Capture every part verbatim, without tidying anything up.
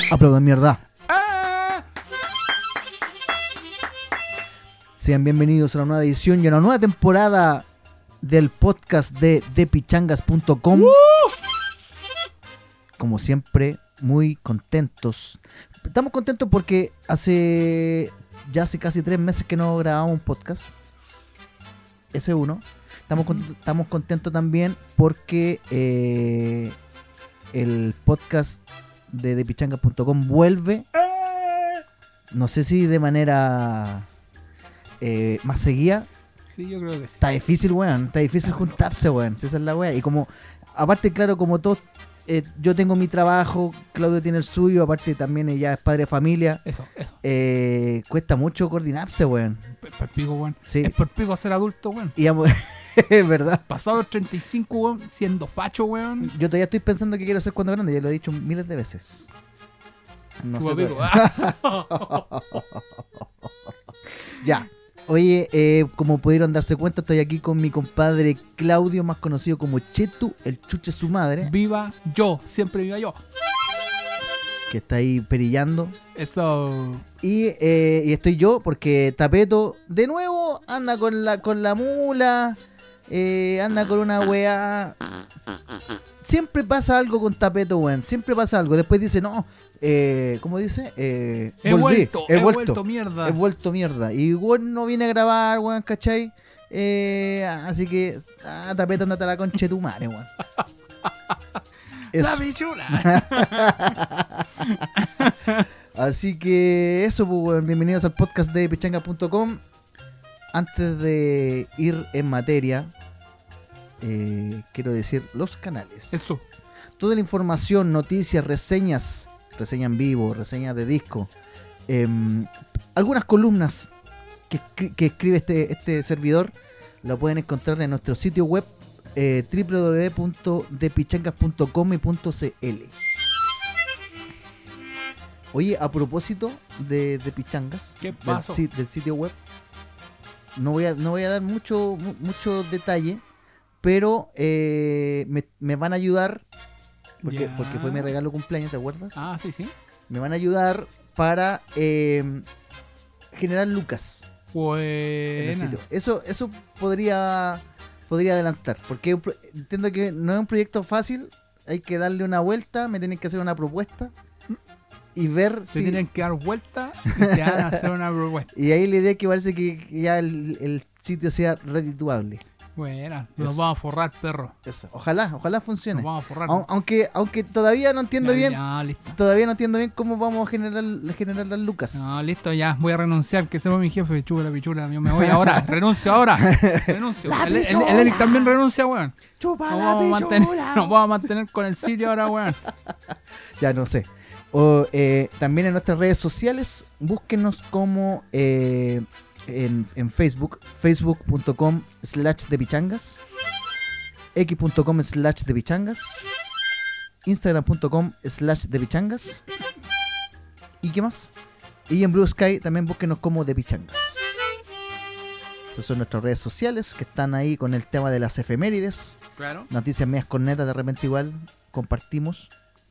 Aplaudan mierda. ¡Ah! Sean bienvenidos a una nueva edición y a una nueva temporada del podcast de de pichangas punto com. ¡Uh! Como siempre, muy contentos. Estamos contentos porque hace ya hace casi tres meses que no grabamos un podcast. Ese uno. Estamos, con, estamos contentos también porque eh, el podcast de de pichangas punto com vuelve. No sé si de manera eh, más seguida. Sí, yo creo que sí. Está difícil, weón. Está difícil juntarse, weón. Si esa es la weá. Y como, aparte, claro, como todos, eh, yo tengo mi trabajo, Claudio tiene el suyo, aparte también ella es padre de familia. Eso, eso. Eh, cuesta mucho coordinarse, weón. Es por pico, weón. Sí. Es por pico ser adulto, weón. Y amo- es verdad. Pasado los treinta y cinco, weón, siendo facho, weón. Yo todavía estoy pensando que quiero ser cuando grande, ya lo he dicho miles de veces. No Chupa sé pico. todavía. Ya. Oye, eh, como pudieron darse cuenta, estoy aquí con mi compadre Claudio, más conocido como Chetu, el chuche su madre, Viva yo, siempre viva yo. que está ahí perillando. Eso. Y, eh, y estoy yo, porque Tapeto, de nuevo, anda con la, con la mula, eh, anda con una weá. Siempre pasa algo con Tapeto, weón. Siempre pasa algo. Después dice, no, eh, ¿cómo dice? Eh, He volví, vuelto, he vuelto mierda. He vuelto mierda. Y weón no viene a grabar, weón, ¿cachai? Eh, así que, ah, Tapeto, andate a la concha de tu madre, weón. La Eso. pichula. Así que eso, pues, weón. Bienvenidos al podcast de pichangas punto com. Antes de ir en materia, eh, quiero decir los canales. Eso. Toda la información, noticias, reseñas, reseña en vivo, reseñas de disco, eh, algunas columnas que, escri- que escribe este, este servidor, lo pueden encontrar en nuestro sitio web eh, doble u doble u doble u punto de pichangas punto com y punto c l. Oye, a propósito de, de Pichangas, ¿Qué del, pasó? si- del sitio web, no voy a, no voy a dar mucho, mu- mucho detalle, pero eh, me, me van a ayudar, porque, Ya. porque fue mi regalo de cumpleaños, ¿te acuerdas? Ah, sí, sí. Me van a ayudar para eh, generar lucas en el Buena. sitio. Eso, eso podría, podría adelantar, porque es un pro- entiendo que no es un proyecto fácil, hay que darle una vuelta, me tienen que hacer una propuesta y ver Te si... tienen que dar vuelta y te van a hacer una propuesta. Y ahí la idea es que parece que que ya el, el sitio sea redituable. Buena. Nos Eso. vamos a forrar, perro. Eso. Ojalá, ojalá funcione. Nos vamos a forrar. Au- Aunque, aunque todavía no entiendo Ya, bien, Ya, listo. todavía no entiendo bien cómo vamos a generar, generar las lucas. No, listo, ya. Voy a renunciar. Que se va mi jefe. Chupa la pichula. Yo me voy ahora. Renuncio ahora. Renuncio. La El, el, pichula. el Eric también renuncia, weón. Chupa Nos la vamos, a mantener, pichula. nos vamos a mantener con el sitio ahora, weón. Ya no sé. O, eh, también en nuestras redes sociales, búsquenos como eh, en, en Facebook, facebook punto com slash de pichangas, x punto com slash de pichangas, instagram punto com slash de pichangas. ¿Y qué más? Y en Blue Sky también búsquenos como de pichangas. Esas son nuestras redes sociales que están ahí con el tema de las efemérides. Claro. Noticias medias cornetas de repente igual compartimos.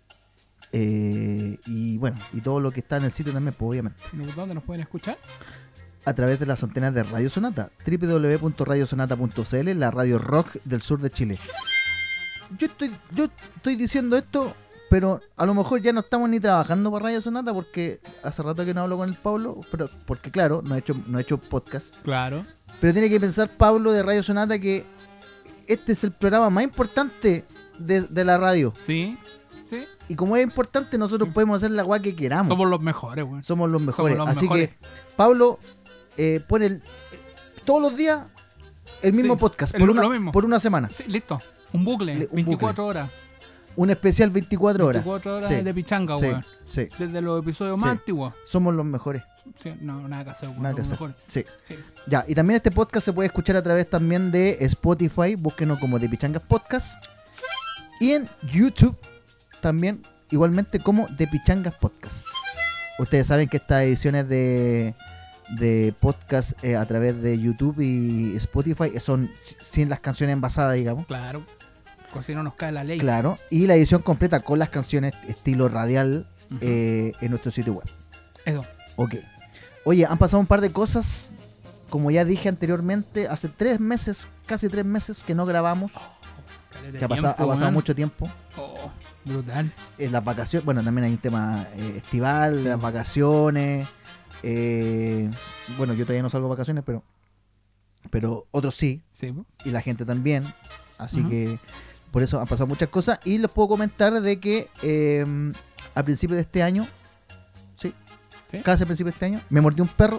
Eh, y bueno, y todo lo que está en el sitio también, pues obviamente. ¿Dónde nos pueden escuchar? A través de las antenas de Radio Sonata, doble u doble u doble u punto radio sonata punto c l, la radio rock del sur de Chile. Yo estoy, yo estoy diciendo esto, pero a lo mejor ya no estamos ni trabajando para Radio Sonata porque hace rato que no hablo con el Pablo, pero porque claro, no he hecho, no he hecho podcast. Claro. Pero tiene que pensar Pablo de Radio Sonata que este es el programa más importante de, de la radio. Sí. Sí. Y como es importante, nosotros podemos hacer la guay que queramos. Somos los mejores, weón. Somos los mejores. Somos los Así mejores. que, Pablo, eh, pone el- todos los días el mismo Sí, podcast el- por una, lo mismo. por una semana. Sí, listo. Un bucle. Le- un veinticuatro horas. Un especial veinticuatro horas. veinticuatro horas Sí, de pichanga, sí, weón. sí. Desde los episodios Sí. más antiguos. Somos los mejores. Sí, no, nada que hacer, weón. Nada que los hacer. mejores. Sí. Sí. Ya, y también este podcast se puede escuchar a través también de Spotify. Búsquenos como de Pichangas Podcast. Y en YouTube también, igualmente como de Pichangas Podcast. Ustedes saben que estas ediciones de, de podcast eh, a través de YouTube y Spotify son si- sin las canciones envasadas, digamos. Claro. Porque si no nos cae la ley. Claro. Y la edición completa con las canciones estilo radial Ujú. eh, en nuestro sitio web. Eso. Ok. Oye, han pasado un par de cosas. Como ya dije anteriormente, hace tres meses, casi tres meses que no grabamos. Caleta Que ha de pasado, tiempo, ha pasado weón. mucho tiempo. Oh, brutal. En las vacaciones, bueno, también hay un tema eh, estival, Sí. las vacaciones. eh, bueno, yo todavía no salgo de vacaciones, pero, pero otros sí. Sí, po. Y la gente también. Así Ujú. que por eso han pasado muchas cosas. Y les puedo comentar de que eh, al principio de este año, sí, ¿Sí? casi al principio de este año, me mordió un perro.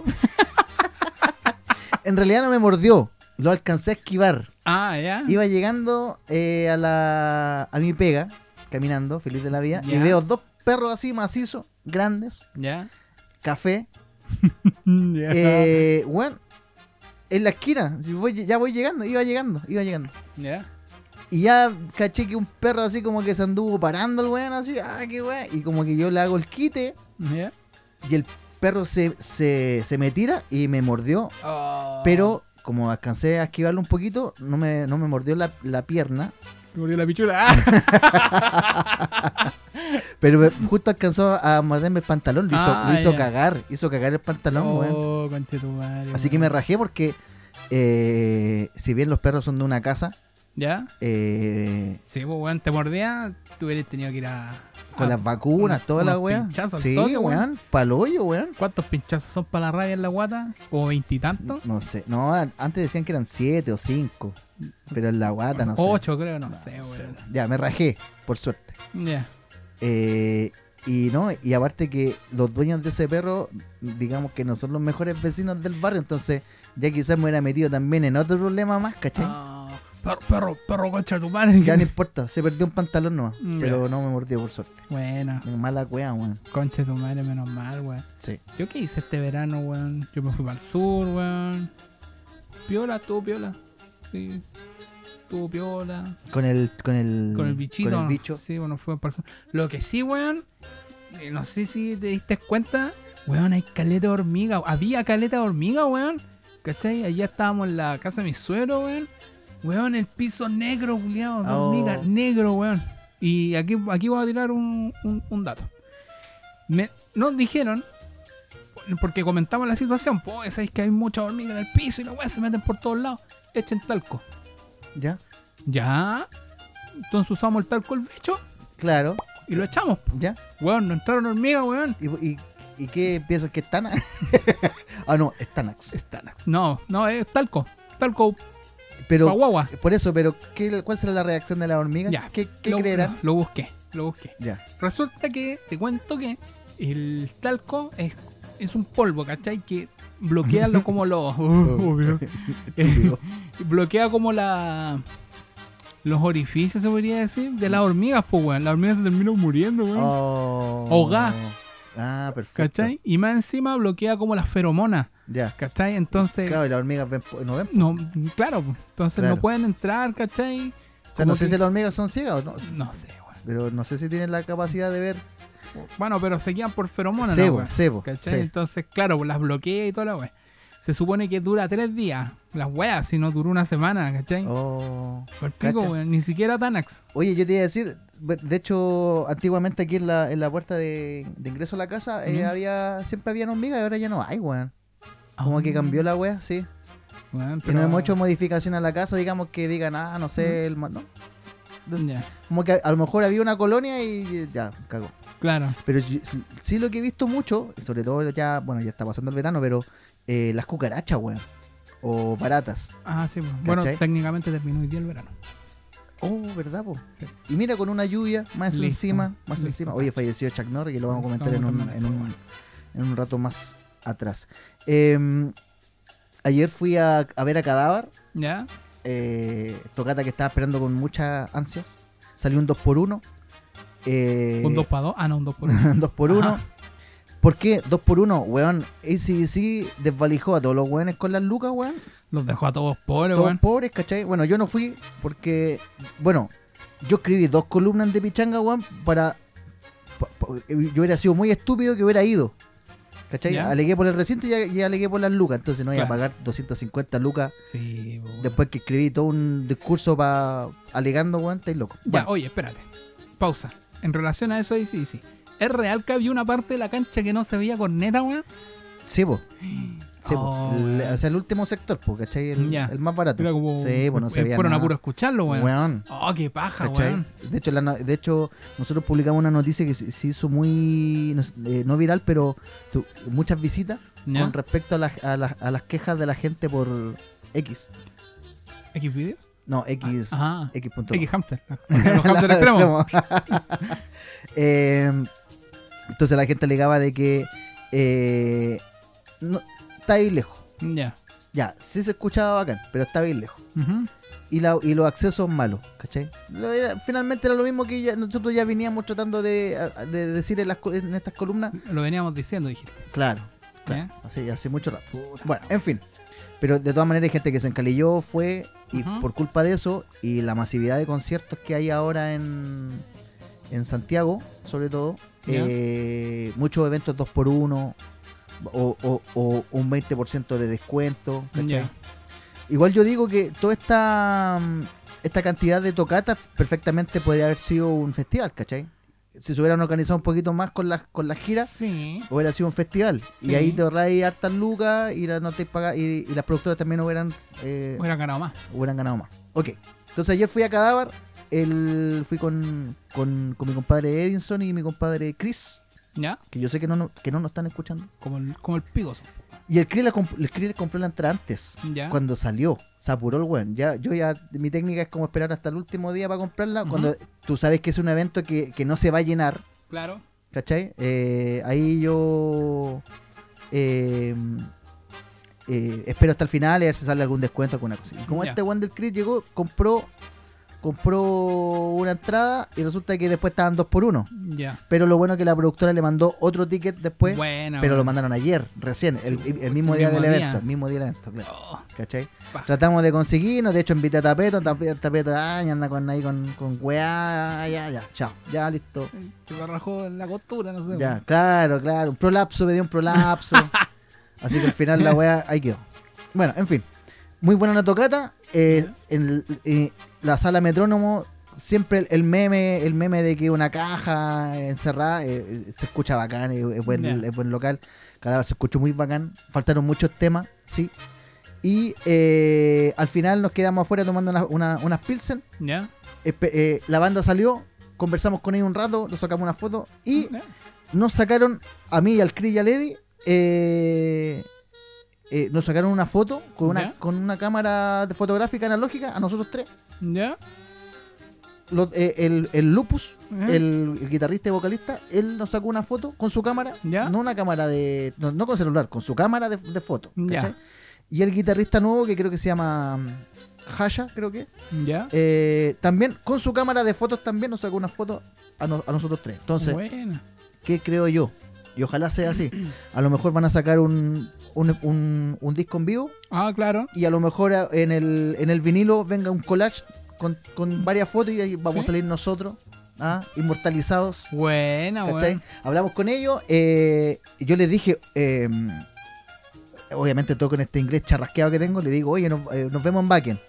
En realidad no me mordió, lo alcancé a esquivar. Ah, ya. Iba llegando eh, a la a mi pega, caminando, feliz de la vida, y Ya. veo dos perros así macizos, grandes, Ya. café, Ya. eh, bueno, en la esquina. Si voy- ya voy llegando, iba llegando, iba llegando. Ya. Y ya caché que un perro así como que se anduvo parando el weón así, ah, qué weón. Y como que yo le hago el quite Ya. y el perro se, se, se me tira y me mordió. Oh. Pero como alcancé a esquivarlo un poquito, no me, no me mordió la, la pierna. Me mordió la pichula. Ah. Pero me- justo alcanzó a morderme el pantalón. Lo hizo, Ah, lo hizo ya. cagar. Hizo cagar el pantalón, weón. Oh, conchetumare. Así que me rajé porque eh, si bien los perros son de una casa, ¿Ya? eh, Sí, pues, weón, te mordía, tú hubieras tenido que ir a... con a- las vacunas, unos- toda la unos weá. pinchazos al Sí, toque, weón. Paloyo, weón. ¿Cuántos pinchazos son para la rabia en la guata? ¿O veintitantos? No sé, no, an- antes decían que eran siete o cinco, pero en la guata no sé. Ocho, creo, no, No sé, sé. weón. Ya, me rajé, por suerte. Ya. Eh, y no, y aparte que los dueños de ese perro, digamos que no son los mejores vecinos del barrio, entonces ya quizás me hubiera metido también en otro problema más, ¿cachai? Ah, perro, perro, perro, concha tu madre. Ya no importa, se perdió un pantalón nomás, Ya. pero no me mordió por suerte. Bueno, Mala cueva, weón. concha tu madre, menos mal, weón. Sí. ¿Yo qué hice este verano, weón? Yo me fui para el sur, weón. Piola, estuvo piola. Sí. Estuvo piola. Con el, con el, Con el bichito. Con el ¿no? bicho. Sí, bueno, fue para el sur. Lo que sí, weón. eh, No sé si te diste cuenta. Weón, hay caleta de hormiga. Había caleta de hormiga, weón. ¿Cachai? Allá estábamos en la casa de mi suegro, weón. Weón, el piso negro, culiado. De Oh. hormiga, negro, weón. Y aquí, aquí voy a tirar un, un, un dato. Me, nos dijeron, porque comentamos la situación, pues, sabéis que hay muchas hormigas en el piso y las weas se meten por todos lados. Echen talco. ¿Ya? Ya. Entonces usamos el talco del bicho Claro, y lo echamos. ¿ya? Weón, no entraron hormigas, weón. ¿Y, y, y qué piensas que es Tanax? Ah, no, es Tanax. Stanax. No, no, es talco. Talco Pero, pa' guagua. por eso, pero ¿qué, ¿cuál será la reacción de la hormiga? Ya. ¿Qué, qué Lo- creerán? Lo, lo busqué, lo busqué. Ya. Resulta que, te cuento que el talco es, es un polvo, ¿cachai? Que bloquea lo como lo... obvio. Estúpido. bloquea como la... Los orificios, se podría decir, de las hormigas, pues, weón. Las hormigas se terminan muriendo, weón. Oh. Ahogá. Ah, perfecto. ¿Cachai? Y más encima bloquea como las feromonas, Ya. ¿cachai? Entonces... Claro, y las hormigas ven, po- no ven. No, claro, pues, entonces Claro. no pueden entrar, ¿cachai? O sea, no Como sé que- si las hormigas son ciegas o no. No sé, weón. Pero no sé si tienen la capacidad de ver. Bueno, pero se guían por feromonas, ¿no, Sebo, weón? sebo. ¿Cachai? Sí. Entonces, claro, pues las bloquea y toda la weá. Se supone que dura tres días. Las weas, si no duró una semana, ¿cachai? Oh. Por pico, cacha. weón. Ni siquiera Tanax. Oye, yo te iba a decir, de hecho, antiguamente aquí en la, en la puerta de, de ingreso a la casa eh, Ujú. había siempre habían hormigas y ahora ya no hay, weón. Como Ah. que cambió la wea, sí. Weón, Que pero- no hemos hecho modificación a la casa, digamos que digan, ah, no sé, el ma- no. Ya, Como que a, a lo mejor había una colonia y ya, cagó. claro. Pero sí, sí- sí lo que he visto mucho, y sobre todo ya, bueno, ya está pasando el verano, pero eh, las cucarachas, weón. O baratas. Ah, sí, pues. Bueno, ¿Cachai? técnicamente terminó hoy día el verano. Oh, ¿verdad, po? Sí. Y mira, con una lluvia más Listo, encima, más listo. encima. Oye, falleció Chuck Norris, que lo vamos a comentar en Vamos a un, tomar en, esto, un, bueno. en un rato más atrás. Eh, ayer fui a, a ver a Cadáver, ¿Ya? eh, tocata que estaba esperando con muchas ansias. Salió un dos por uno. Eh, ¿Un dos para dos? Ah, no, un dos por uno. un dos por uno. Ajá. ¿Por qué? dos por uno, weón. A C D C desvalijó a todos los weones con las lucas, weón. Los dejó a todos pobres, Todos weón. pobres, ¿cachai? Bueno, yo no fui porque, bueno, yo escribí dos columnas de pichanga, weón, para... pa- pa- yo hubiera sido muy estúpido que hubiera ido. ¿Cachai? Ya. Alegué por el recinto y, y alegué por las lucas. Entonces no iba Claro. a pagar doscientas cincuenta lucas Sí, weón. después que escribí todo un discurso para alegando, weón. Estáis loco. Ya, Bueno, oye, espérate. Pausa. En relación a eso, sí, sí, sí. ¿Es real que había una parte de la cancha que no se veía corneta, weón? Sí, po. Sí, Oh, po. El, weón. o sea, el último sector, po, ¿cachai? El, Ya. el más barato. Era como, sí, pues no se eh, veía fueron nada. a puro escucharlo, weón. Weón. Oh, qué paja, ¿Cachai? weón. De hecho, la no- de hecho, nosotros publicamos una noticia que se, se hizo muy, no, sé, eh, no viral, pero tu- muchas visitas ¿Ya? con respecto a, las- a, las- a las quejas de la gente por X. ¿X videos? No, X. Ajá. X punto com. X hamster. Los hamster extremos. Eh, entonces la gente alegaba de que eh, no, está ahí lejos. Ya. Ya, sí se escuchaba bacán, pero estaba ahí lejos. Ujú. Y, la, y los accesos malos, ¿cachai? Lo era- finalmente era lo mismo que ya- nosotros ya veníamos tratando de, a- de decir en, las, co- en estas columnas. Lo veníamos diciendo, dijiste. Claro, claro, ¿Ya? así, hace mucho rato. Bueno, en fin. Pero de todas maneras hay gente que se encalilló, fue, y Ujú. por culpa de eso, y la masividad de conciertos que hay ahora en, en Santiago, sobre todo, Ya. eh, muchos eventos dos por uno, o, o- o un veinte por ciento de descuento, ¿cachai? Ya. Igual yo digo que toda esta, mm, esta cantidad de tocatas perfectamente podría haber sido un festival, ¿cachai? Si se hubieran organizado un poquito más con las con las giras, Sí. hubiera sido un festival. Sí. Y ahí te ahorráis hartas lucas y, la- no te paga- y, y las productoras también hubieran, eh, Hubiera ganado más. hubieran ganado más. Ok, entonces ayer fui a Cadáver, el, fui con, con, con mi compadre Edinson y mi compadre Chris, ¿Ya? que yo sé que no, no- que no nos están escuchando. Como el, como el pigoso. Y el Chris, la comp- el Chris le compró la entrada antes. Ya. Cuando salió, se apuró el weón. Ya, yo ya, mi técnica es como esperar hasta el último día para comprarla. Ujú. Cuando tú sabes que es un evento que, que no se va a llenar, Claro. ¿cachai? Eh, ahí yo eh, eh, espero hasta el final y a ver si sale algún descuento, alguna cosa. Y como Ya. este weón del Chris llegó, compró compró una entrada y resulta que después estaban dos por uno. Ya. Pero lo bueno es que la productora le mandó otro ticket después. Buena, Pero lo weón. mandaron ayer, recién, el, el- el mismo el día mismo del día. evento, el mismo día del evento, claro. Oh, ¿Cachai? pa. Tratamos de conseguirnos, de hecho invité a Tapeto, Tapeto, Tapeto ay, anda con ahí con, con weá, ya, ya, chao, ya listo. Se me rajó en la costura, no sé. Ya, weón. claro, claro, un prolapso, me dio un prolapso. Así que al final la weá ahí quedó. Bueno, en fin, muy buena la tocata. Eh, en el- eh, la sala Metrónomo, siempre el, el meme, el meme de que una caja encerrada, eh, eh, se escucha bacán, es, es buen, Ya. es buen local. Cada vez se escuchó muy bacán. Faltaron muchos temas, sí. Y eh, al final nos quedamos afuera tomando una- una- unas pilsen. ¿Ya? Espe- eh, la banda salió, conversamos con ellos un rato, nos sacamos una foto y ¿Ya? nos sacaron, a mí y al Chris y al Eddie, eh, eh, nos sacaron una foto con una, ¿Ya? con una cámara de fotográfica analógica a nosotros tres. ¿Ya? Los- eh, el, el Lupus, Ajá. el, el guitarrista y vocalista, él nos sacó una foto con su cámara, ¿Ya? no una cámara de, no, no con celular, con su cámara de, de foto. Ya. ¿cachai? Y el guitarrista nuevo, que creo que se llama mm, Hasha, creo que, ¿Ya? eh, también con su cámara de fotos también nos sacó una foto a, no- a nosotros tres. Entonces, Buena. ¿qué creo yo? Y ojalá sea así. A lo mejor van a sacar un, un, un- un disco en vivo Ah, claro. y a lo mejor a- en el, en el vinilo venga un collage con, con varias fotos y ahí vamos Sí. a salir nosotros, ¿ah? Inmortalizados. Buena, ¿Cachai? weón. Hablamos con ellos, eh, yo les dije, eh, obviamente todo con este inglés charrasqueado que tengo, le digo, oye, nos, eh, nos vemos en Backen.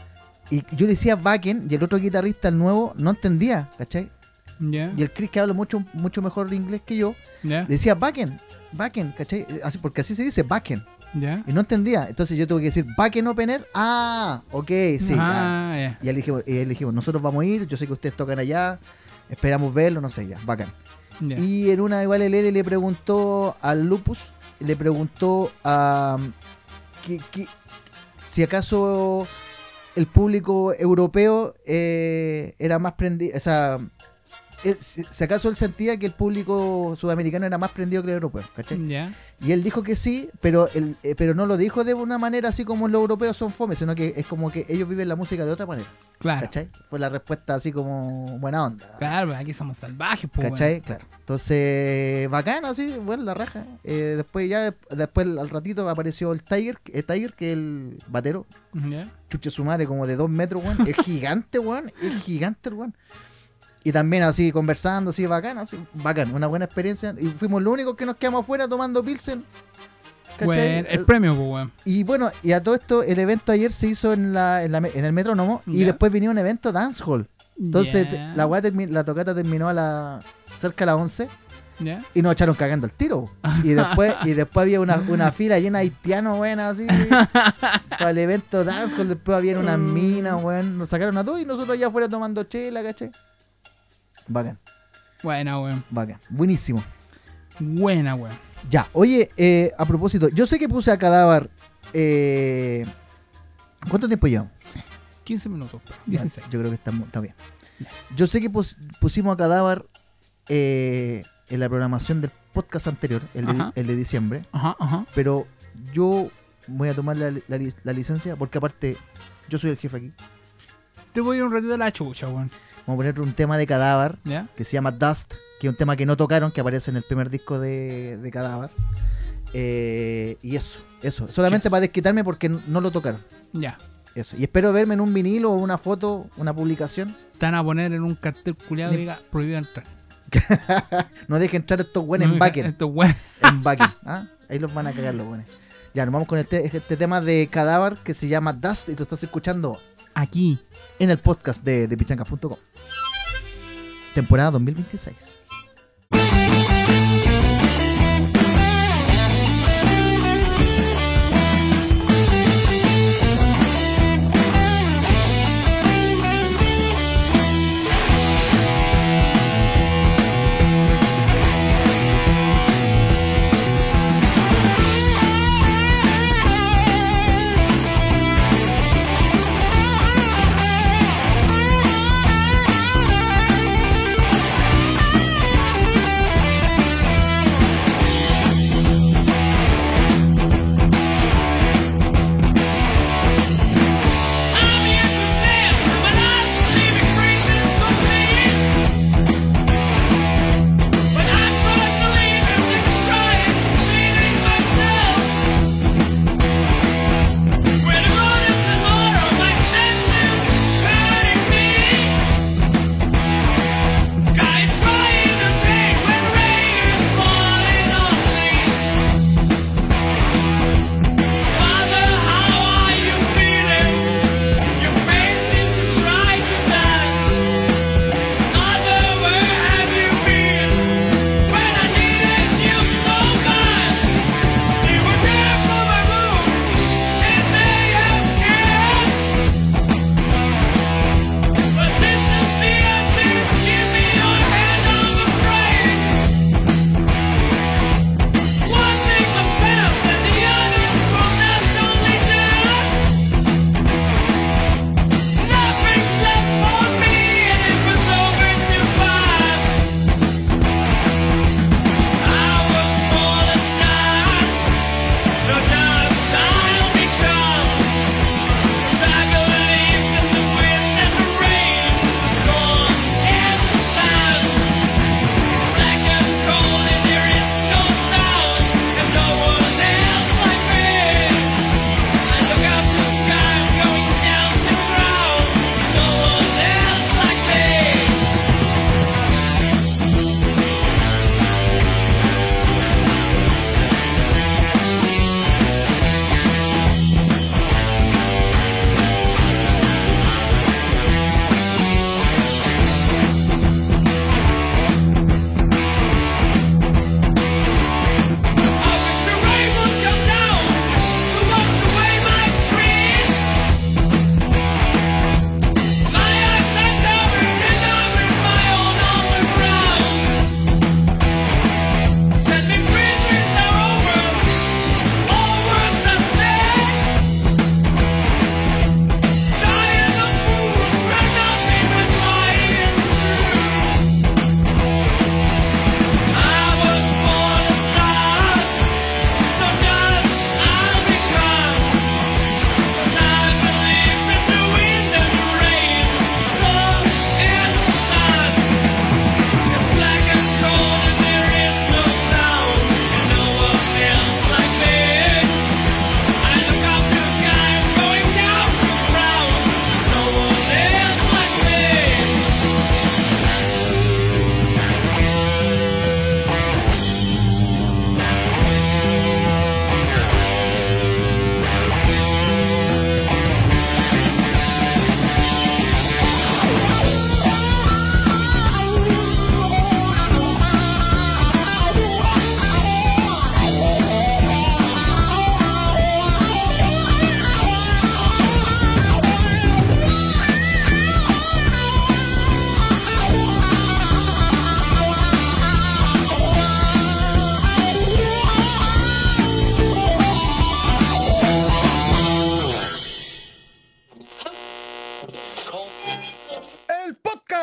Y yo le decía Backen y el otro guitarrista, el nuevo, no entendía, ¿cachai? ¿Ya? Y el Chris, que habla mucho, mucho mejor el inglés que yo, ¿Ya? le decía Backen, Backen, ¿cachai? Así, porque así se dice, Backen. ¿Ya? Y no entendía. Entonces yo tuve que decir, Backen Opener. Ah, ok, sí. ya. Ah, ya. Y él dijimos, y él dijimos, nosotros vamos a ir, yo sé que ustedes tocan allá, esperamos verlo, no sé, ya, bacán. Ya. Y en una igual el Eddie le preguntó al Lupus, le preguntó a que, que- si acaso el público europeo eh, era más prendido, o sea, él- si, si acaso él sentía que el público sudamericano era más prendido que el europeo, ¿cachai? ¿Ya? Y él dijo que sí, pero él, eh, pero no lo dijo de una manera así como los europeos son fome, sino que es como que ellos viven la música de otra manera, Claro. ¿cachai? Fue la respuesta así como buena onda. Claro, pues aquí somos salvajes, pues. ¿Cachai? Claro. Entonces, bacán, así, bueno, la raja. Eh, después ya, después al ratito apareció el Tiger, eh, Tiger, que es el batero, weón. ¿Ya? chuche su madre, como de dos metros, weón. Es gigante, weón. Es gigante, weón. Y también así conversando, así bacán, así, bacán, una buena experiencia. Y fuimos los únicos que nos quedamos afuera tomando Pilsen. ¿Cachai? Bueno, el premio, pues, weón. Y bueno, y a todo esto, el evento ayer se hizo en, la, en, la, en el Metrónomo y Ya. después vino un evento dancehall. Entonces, Ya. la, weá termi- la tocata terminó a la cerca a las once ¿Ya? y nos echaron cagando el tiro. Y después y después había una, una fila llena de haitianos, weón, así. Para el evento dancehall, después había unas minas, weón. Nos sacaron a todos y nosotros allá afuera tomando chela, ¿cachai? Bacán, Buena, weón. bacán. Buenísimo. Buena, weón. Ya, oye, eh, a propósito, yo sé que puse a Cadáver. Eh, ¿Cuánto tiempo llevamos? quince minutos. Ya, dieciséis. yo creo que está, mu- está bien. Ya. Yo sé que pus- pusimos a Cadáver eh, en la programación del podcast anterior, el de, Ajá. el de diciembre, Ajá, ajá. pero yo voy a tomar la, la lic- la licencia porque aparte yo soy el jefe aquí. Te voy a ir un ratito a la chucha, weón. Vamos a poner un tema de Cadáver ¿Ya? que se llama Dust, que es un tema que no tocaron, que aparece en el primer disco de, de Cadáver. Eh, y eso, eso, solamente Yes. para desquitarme porque n- no lo tocaron. Ya. Eso. Y espero verme en un vinilo o una foto, una publicación. Te van a poner en un cartel culiado que diga prohibido entrar. No dejen entrar estos buenos No, en backen. Esto, weón. En backen. ¿Ah? Ahí los van a cagar los buenos. Ya, nos vamos con este, este tema de Cadáver que se llama Dust y tú estás escuchando Aquí. en el podcast de, de pichangas punto com. Temporada dos mil veintiséis. Thank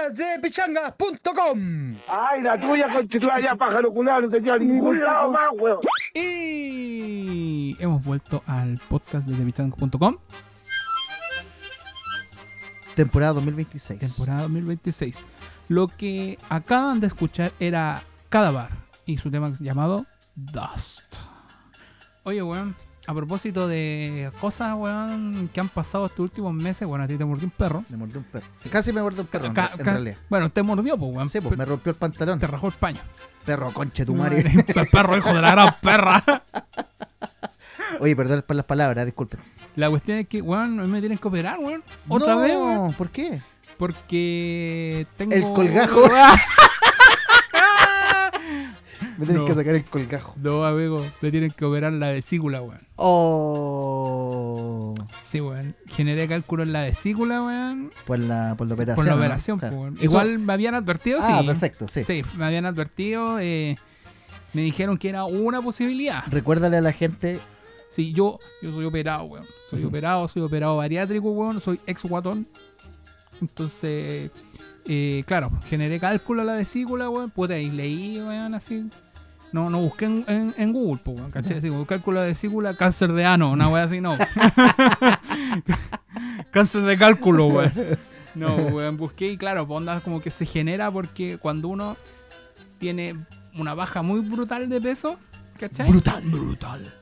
podcast de pichanga punto com. Ay, la tuya, conchetumare, ya pájaro culado, no tenía ningún lado más, weón. Y hemos vuelto al podcast de pichanga punto com. Temporada dos mil veintiséis. Temporada dos mil veintiséis. Lo que acaban de escuchar era Cadavar y su tema llamado Dust. Oye, weón, a propósito de cosas, weón, que han pasado estos últimos meses, bueno, a ti te mordió un perro. Me mordió un perro. Casi me mordió un perro, en, Ca- en ca- realidad. Bueno, te mordió, pues, weón. Sí, pues me rompió el pantalón. Te rajó el paño. Perro, conche tu madre. El perro, hijo de la gran perra. Oye, perdón por las palabras, disculpen. La cuestión es que, weón, me tienen que operar, weón. Otra No, vez, weón. ¿por qué? Porque tengo... El colgajo. Me tienen No. que sacar el colgajo. No, amigo, me tienen que operar la vesícula, weón. Oh. Sí, weón. Generé cálculo en la vesícula, weón. Por la, por la operación. Por la ¿no? operación, Claro. pues, weón. Eso- Igual me habían advertido, Ah, sí. perfecto, sí. Sí, me habían advertido. Eh, me dijeron que era una posibilidad. Recuérdale a la gente. Sí, yo, yo soy operado, weón. Soy Ujú. operado, soy operado bariátrico, weón. Soy ex guatón. Entonces, eh, claro, generé cálculo a la vesícula, weón. Puta, y leí, weón, así. No, no busqué en, en, en Google, pues, weón, ¿cachai? Así, como cálculo de vesícula, cáncer de ano, una weá así, no. Cáncer de cálculo, weón. No, weón, busqué y claro, pues onda como que se genera porque cuando uno tiene una baja muy brutal de peso, ¿cachai? Brutal, brutal.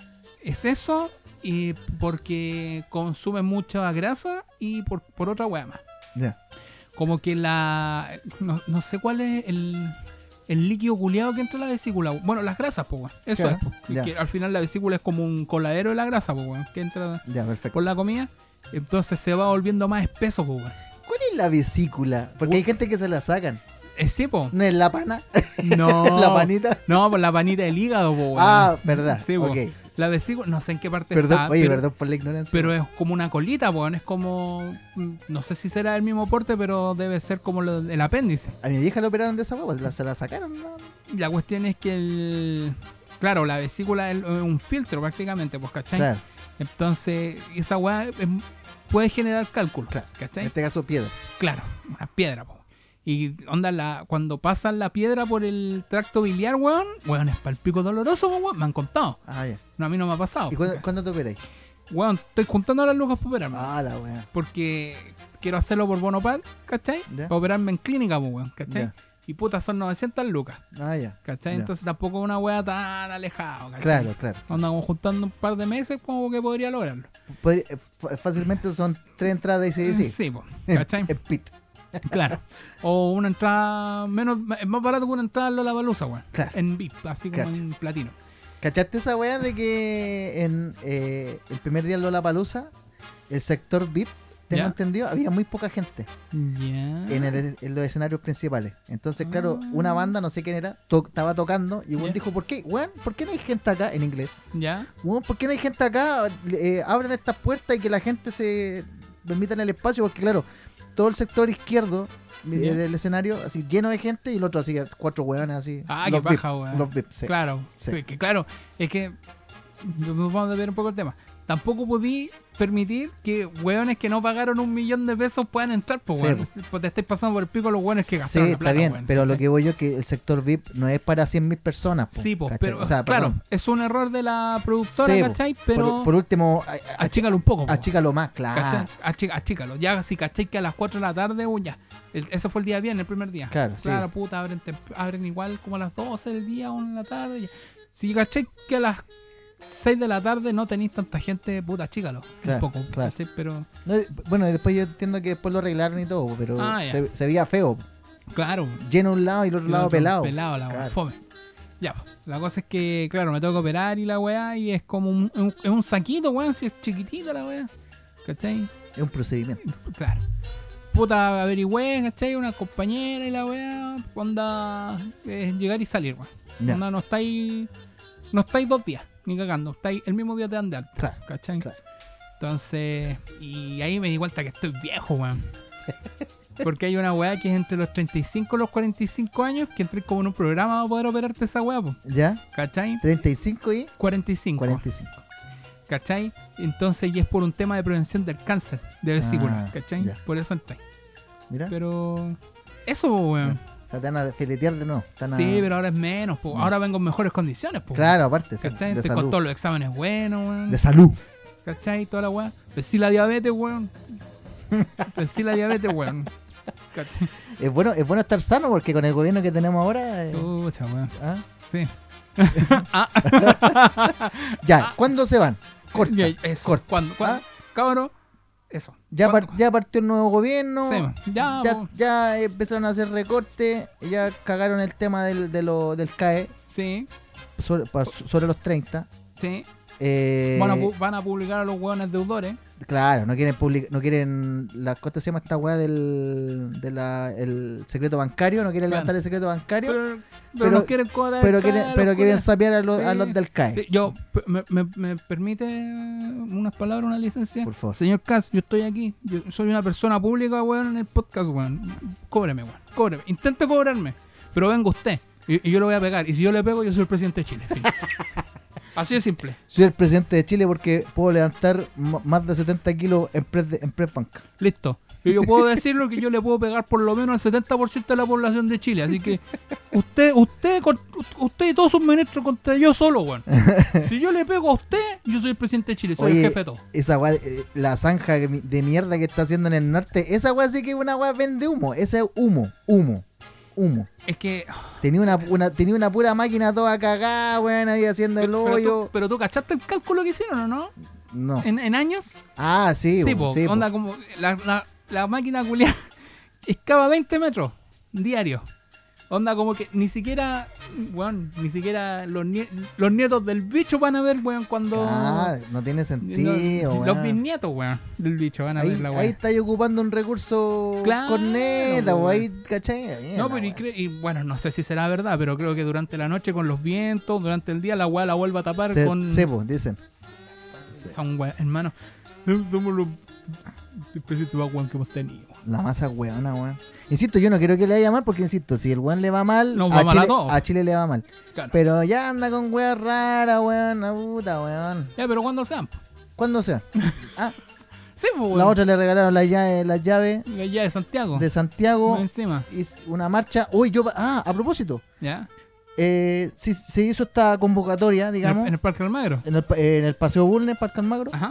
Es eso y porque consume mucha grasa y por, por otra weá más. Ya. Como que la... No, no sé cuál es el, el líquido culiado que entra en la vesícula. Bueno, las grasas, pues, weón. Eso Claro, es, po. Y ya. que al final la vesícula es como un coladero de la grasa, pues, weón. Que entra Ya, perfecto. por la comida. Entonces se va volviendo más espeso, pues, weón. ¿Cuál es la vesícula? Porque hay gente que se la sacan. Eh, sí, po. ¿No es la pana? No. ¿La panita? No, por la panita del hígado, po, weón. Ah, verdad. Sí, po. Ok. La vesícula, no sé en qué parte Perdón, está. oye, pero, perdón por la ignorancia. pero es como una colita, weón. Es como... mm, No sé si será el mismo porte, pero debe ser como lo- el apéndice. A mi vieja la operaron de esa hueá, la- se la sacaron. ¿No? La cuestión es que el... Claro, la vesícula es un filtro prácticamente, pues, ¿cachai? Claro, Entonces, esa weá es- puede generar cálculo, claro. ¿cachai? En este caso, piedra. Claro, una piedra, po. Y onda, la, cuando pasan la piedra por el tracto biliar, weón, weón, es palpico doloroso, po, weón. Me han contado. Ah, ya. No, a mí no me ha pasado. ¿Y cuándo, ¿cuándo te operáis? Weón, estoy juntando las lucas para operarme. Ah, la weá. Porque quiero hacerlo por Bonopad, ¿cachai? Ya. Para operarme en clínica, po, weón, ¿cachai? Ya. Y puta, son novecientas lucas, Ah, ya. ¿cachai? Ya. Entonces tampoco es una weá tan alejada, ¿cachai? Claro, claro. Onda, como juntando un par de meses, como que podría lograrlo. Podría- eh, f- fácilmente son tres entradas y sí, sí. Sí, po, En, ¿cachai? en pit. Claro. O una entrada menos, es más barato que una entrada en Lollapalooza, weón. Claro. En V I P, así como Cacho. en platino. ¿Cachaste esa weá de que en eh, el primer día de Lollapalooza, el sector V I P, tengo ¿Ya? entendido, había muy poca gente Ya. en, el- en los escenarios principales? Entonces, claro, Ah. una banda, no sé quién era, to- estaba tocando y Juan ¿Ya? dijo, ¿por qué? Weón, ¿por qué no hay gente acá? En inglés. Ya. Weón, ¿por qué no hay gente acá? Eh, abran estas puertas y que la gente se permitan el espacio, porque claro, todo el sector izquierdo eh, ¿Ya? del escenario, así lleno de gente, y el otro así, cuatro weones así. Ah, qué los V I P, paja, weón. Los V I P, sí. Claro. Sí. Que, que claro, es que nos vamos a ver un poco el tema. Tampoco podí permitir que weones que no pagaron un millón de pesos puedan entrar, pues, Sí, weón. Pues te estáis pasando por el pico los weones que gastaron Sí, la plata, está bien, weón, pero lo ¿cachai? que voy yo es que el sector V I P no es para cien mil personas. po, Sí, pues, ¿cachai? pero O sea, claro, perdón. es un error de la productora, Sí, po. ¿cachai? Pero por, por último, a- a- achícalo un poco, po. achícalo más, claro. ¿Cachai? Achi- Achícalo. Ya, si cachai que a las cuatro de la tarde, uh, ya. El- ese fue el día bien, el primer día. Claro, sí. Claro, puta, abren, tem- abren igual como a las doce del día o en la tarde. ya. Si cachai que a las seis de la tarde no tenéis tanta gente, puta, achícalo. Claro, un poco, claro. ¿cachai? Pero, No, bueno, y después yo entiendo que después lo arreglaron y todo, pero Ah, ya. se, se veía feo. claro. Lleno un lado y el otro el lado otro pelado. Pelado, la Claro. fome. Ya, po. La cosa es que, claro, me tengo que operar y la weá, y es como un, un- es un saquito, weón, si es chiquitita la weá. ¿Cachai? Es un procedimiento. Claro. Puta, averigüé, ¿cachai? Una compañera y la weá. Onda, eh, llegar y salir, weón. Ya. Onda, no estáis. No estáis dos días, ni cagando. Estáis el mismo día te dan de alta. Claro, ¿Cachai? claro. Entonces. Y ahí me di cuenta que estoy viejo, weón. Porque hay una weá que es entre los treinta y cinco y los cuarenta y cinco años, que entré como en un programa para poder operarte esa weá, po. ¿Ya? ¿Cachai? treinta y cinco y cuarenta y cinco. cuarenta y cinco. ¿Cachai? Entonces, y es por un tema de prevención del cáncer de vesícula, Ah, ¿cachai? ya. Por eso entré. Mira. Pero Eso, po, weón. O sea, te van a filetear de nuevo. te van a- Sí, pero ahora es menos, po. Ahora vengo en mejores condiciones, po. Claro, aparte, sí, ¿Cachai? de Estoy con salud. todos los exámenes buenos, weón. De salud. ¿Cachai? Toda la weá. Vencí la diabetes, weón. Vencí la diabetes, weón. ¿Cachai? Es bueno, es bueno estar sano porque con el gobierno que tenemos ahora. eh, Pucha, weón. ¿ah? Sí. Ya, ¿cuándo se van? Corta. Ya, eso. corta. ¿Cuándo? ¿Cuándo? ¿Ah? Cabrón, eso. Ya, ¿Cuándo? par- ya partió el nuevo gobierno. Sí, ya, ya, po. ya empezaron a hacer recortes. Ya cagaron el tema del, de lo, del C A E Sí, sobre, pa- sobre los treinta. sí. Eh, Van a, pu- van a publicar a los hueones deudores. Claro, no quieren public- no quieren la cosa se llama esta weá del de la, el secreto bancario, no quieren Claro. levantar el secreto bancario, Pero, pero, pero- nos quieren cobrar. pero el C A E, quieren, los pero quieren culiados. sapear a los, a Sí. los del C A E. Sí, yo, p- me, me, me permite unas palabras, una licencia. Por favor. Señor Cas, yo estoy aquí. Yo soy una persona pública, weón, en el podcast, weón. Cóbreme, weón. Cóbreme. Intente cobrarme. Pero venga usted. Y, y yo lo voy a pegar. Y si yo le pego, yo soy el presidente de Chile. Fin. Así de simple. Soy el presidente de Chile porque puedo levantar m- más de setenta kilos en press, de- en press banca. Listo. Y yo puedo decirlo que yo le puedo pegar por lo menos al setenta por ciento de la población de Chile. Así que usted, usted, con- usted y todos sus ministros contra yo solo, weón. Si yo le pego a usted, yo soy el presidente de Chile. Soy Oye, el jefe de todo. Esa weá, eh, la zanja que mi- de mierda que está haciendo en el norte, esa weá sí que es una weá vende humo. Ese es humo, humo, humo. Es que. Tenía una, una, tenía una pura máquina toda cagada, weón, ahí haciendo el Pero, pero hoyo. tú, pero tú cachaste el cálculo que hicieron, ¿o no? No. ¿En, en años? Ah, sí, Sí, po, po, sí, po. onda como la, la, la máquina culiada excava veinte metros diario. Onda como que ni siquiera, weón, ni siquiera los, nie- los nietos del bicho van a ver, weón, cuando... Ah, no tiene sentido, no, weón. los bisnietos, weón, del bicho van a Ahí, ver la ahí weón. estáis ocupando un recurso Claro, corneta, o weón. ahí, ¿cachai? Ahí, No, la pero y, weá. cre- y bueno, no sé si será verdad, pero creo que durante la noche con los vientos, durante el día la weá la vuelve a tapar Se- con... sí, po, dicen. Son weón, hermano. Somos los especies de weón que hemos tenido. La masa weona, weón. Insisto, yo no quiero que le vaya mal porque, insisto, si el weón le va mal, Nos a, va mal a Chile, todos. a Chile le va mal. Claro. Pero ya anda con weas raras, weón, la puta, weón. Ya, pero cuando sean. po. ¿Cuándo sea? Ah, Sí, pues, weón. la otra le regalaron las llaves, las llaves La llave de Santiago. de Santiago. Más encima. Y una marcha. Uy, yo. Ah, a propósito. ¿Ya? Eh, sí, se hizo esta convocatoria, En digamos, el, en el Parque Almagro. en el, pa- en el Paseo Bulnes, Parque Almagro, Ajá.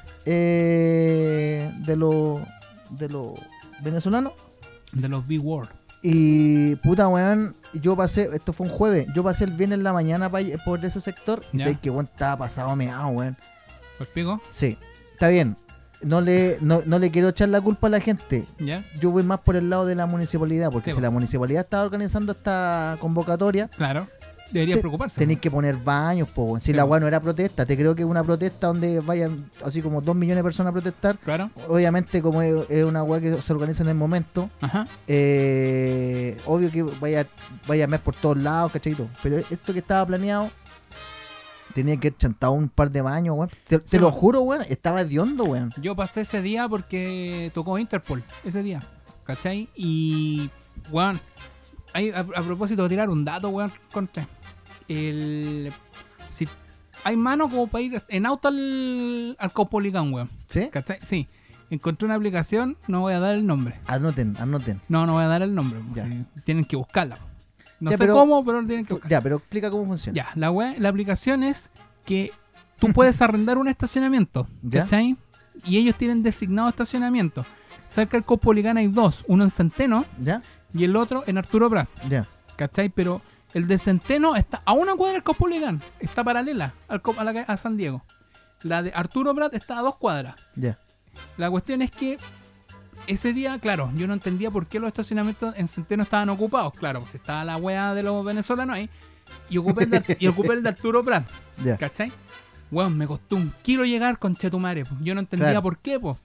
eh, de los de los venezolanos. De los B-Word. Y puta weón, yo pasé, esto fue un jueves, yo pasé el viernes en la mañana pa- por ese sector y Ya. sé que weón estaba pasado meado, weón. ¿Por pico? Sí, está bien. No le, no, no le quiero echar la culpa a la gente. ¿Ya? Yo voy más por el lado de la municipalidad, porque Sí, si po. la municipalidad está organizando esta convocatoria, Claro. Debería Te- preocuparse. tenéis que poner baños, po, weón. Si Sí, la po. weá no era protesta, te creo que es una protesta donde vayan así como dos millones de personas a protestar. Claro. Obviamente, como es, es una weá que se organiza en el momento, Ajá. eh, obvio que vaya, vaya a ver por todos lados, ¿cachai? Pero esto que estaba planeado, tenía que haber chantado un par de baños, weón. Te, te Sí, lo po. juro, weón, estaba hediondo, weón. Yo pasé ese día porque tocó Interpol. Ese día. ¿Cachai? Y. Weón. Ahí, a, a propósito de tirar un dato, weón. Contra. El. Si hay mano como para ir en auto al, al Caupolicán, weón. ¿Sí? ¿Cachai? Sí. Encontré una aplicación, no voy a dar el nombre. Anoten, anoten. No, no voy a dar el nombre. pues, Ya. sí, tienen que buscarla. No Ya, sé pero- cómo, pero tienen que buscarla. Ya, pero explica cómo funciona. Ya, la, wea- la aplicación es que tú puedes arrendar un estacionamiento, Ya. ¿cachai? Y ellos tienen designado estacionamiento. Cerca del Caupolicán hay dos, uno en Centeno ¿Ya? y el otro en Arturo Prat, Ya. ¿cachai? Pero el de Centeno está a una cuadra del Caupolicán, está paralela al, co- a, la, ca- a San Diego. La de Arturo Prat está a dos cuadras. Ya. La cuestión es que ese día, claro, yo no entendía por qué los estacionamientos en Centeno estaban ocupados. Claro, pues estaba la wea de los venezolanos ahí. Y ocupé el de, y ocupé el de Arturo Prat. Ya. ¿Cachai? Weón, me costó un kilo llegar con Chetumare. Pues. Yo no entendía Claro. por qué, pues.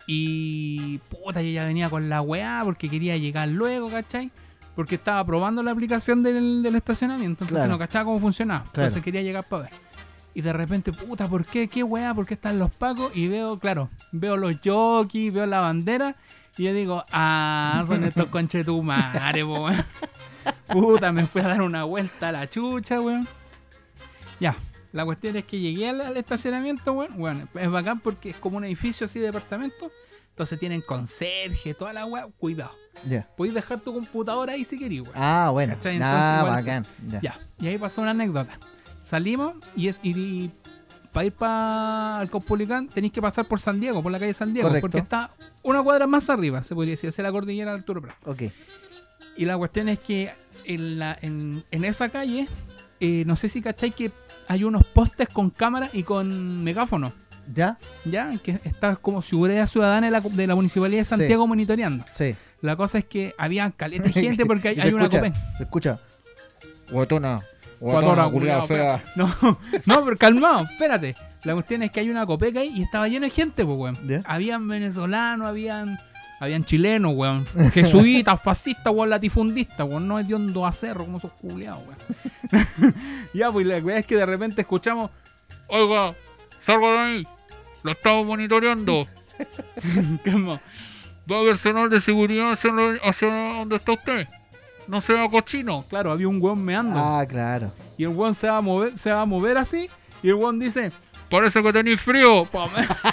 Y puta, yo ya venía con la weá porque quería llegar luego, ¿cachai? Porque estaba probando la aplicación del, del estacionamiento. Entonces Claro. no cachaba cómo funcionaba. Claro. Entonces quería llegar para ver. Y de repente, puta, ¿por qué? ¿Qué weá? ¿Por qué están los pacos? Y veo, claro, veo los jockeys, veo la bandera. Y yo digo, ah, son estos conchetumares, po, weón. Puta, me fui a dar una vuelta a la chucha, weón. Ya, La cuestión es que llegué al, al estacionamiento, weón. Bueno, es bacán porque es como un edificio así de departamento. Entonces tienen conserje, toda la weá. Cuidado. Ya. Podéis dejar tu computadora ahí si querís, weón. Ah, bueno. ¿Cachai? Ah, igual- bacán. Ya. Ya. Y ahí pasó una anécdota. Salimos y, es- y, y para ir para el Caupolicán tenéis que pasar por San Diego, por la calle San Diego. Correcto. Porque está una cuadra más arriba, se podría decir, hacia la cordillera de Arturo Prat. Ok. Y la cuestión es que en, la, en, en esa calle, eh, no sé si cacháis que hay unos postes con cámara y con megáfono. ¿Ya? Ya, que está como seguridad ciudadana de la, de la Municipalidad de Sí. Santiago monitoreando. Sí. La cosa es que había caleta de gente porque hay, Y hay se una escucha, copen. Se escucha. Guatona. Guatona, Guatona, culiada culiao, fea. No, no, pero calmado, espérate. La cuestión es que hay una copeca ahí y estaba lleno de gente, pues, weón. ¿Ya? Habían venezolanos, habían, habían chilenos, weón. Jesuitas, fascistas, weón, latifundistas, weón. No es de hondo a cerro como esos culiados, weón. Ya, pues la verdad es que de repente escuchamos, oiga, salga de ahí, lo estamos monitoreando. ¿Cómo? Va a haber personal de seguridad hacia, lo- hacia donde está usted. No sea cochino. Claro, había un weón meando. Ah, claro. Y el weón se va a mover, se va a mover así. Y el weón dice, parece que tenéis frío. Pam.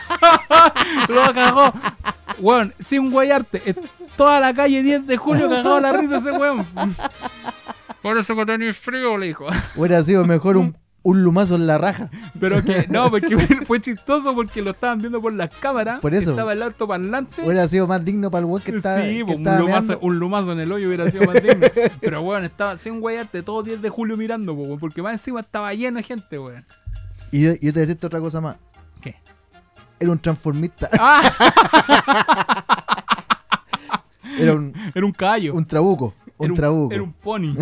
Lo cagó. Weón, sin guayarte. es Toda la calle diez de julio cagado la risa ese weón. Parece que tenéis frío, le dijo. Hubiera sido mejor un, un lumazo en la raja. Pero que, no, porque fue chistoso porque lo estaban viendo por las cámaras. Por eso. que estaba el altoparlante. Hubiera sido más digno para el weón que está. Sí, que pues, un, estaba lumazo, meando. un lumazo en el hoyo hubiera sido más digno. Pero weón, estaba sin guayarte todo diez de julio mirando, po, weón, porque más encima estaba lleno de gente, weón. Y yo, yo te decía otra cosa más. ¿Qué? Era un transformista. ¡Ah! Era un, Era un caballo. un trabuco. Un, era, trabuco. era un pony.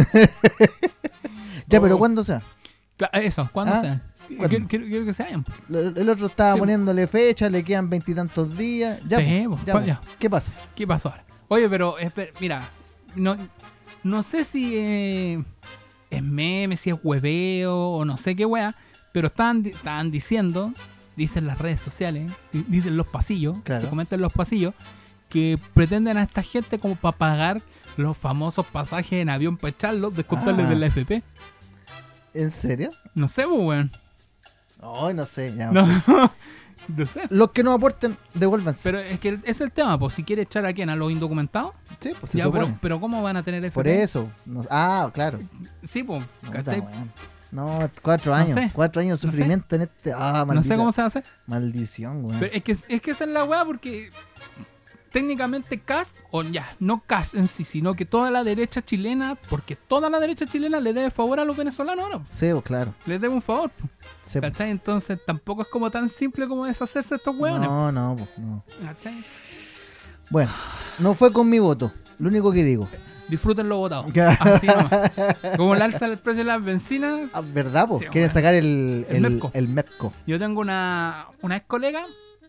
Ya, Oh. pero ¿cuándo sea? Cla- Eso, ¿cuándo Ah, sea? ¿cuándo? Quiero, quiero- quiero que se vayan. po. Lo- El otro estaba Sí, poniéndole fecha, le quedan veintitantos días. Ya, Sí, po, po, ya, pa- po. ya. ¿Qué pasa? ¿Qué pasó ahora? Oye, pero esper- mira, no, no sé si eh, es meme, si es hueveo o no sé qué wea, pero estaban, di- estaban diciendo, dicen las redes sociales, di- dicen los pasillos, Claro. se comentan en los pasillos, que pretenden a esta gente como para pagar los famosos pasajes en avión para echarlos, descontarles Ah. de la F P. ¿En serio? No sé, pues, weón. Ay, no sé. Ya. No, no sé. Los que no aporten, devuélvanse. Pero es que ese es el tema, pues si quiere echar a quién, a los indocumentados, sí, pues se ya, supone. pero, pero ¿cómo van a tener F P? Por eso. No- ah, claro. Sí, pues, No, ¿cachai? está weón. No, cuatro No años. sé. Cuatro años de No sé. sufrimiento en este. Ah, maldita. No sé cómo se hace. Maldición, weón. Pero es que, es que esa es la weá porque técnicamente Cast, o ya, no Cast en sí, sino que toda la derecha chilena, porque toda la derecha chilena le debe favor a los venezolanos ahora. Sí, pues, claro. Les debe un favor. po, Sí, pues. ¿Cachai? Entonces tampoco es como tan simple como deshacerse de estos weones. No, no, pues, no. ¿Cachai? Bueno, no fue con mi voto. Lo único que digo. Disfruten lo votado. Ya. Así nomás. Como el alza del precio de las bencinas, Ah, ¿verdad, po? Sí, Quieren weón. sacar el, El el, Mepco. el Mepco. yo tengo una, una ex colega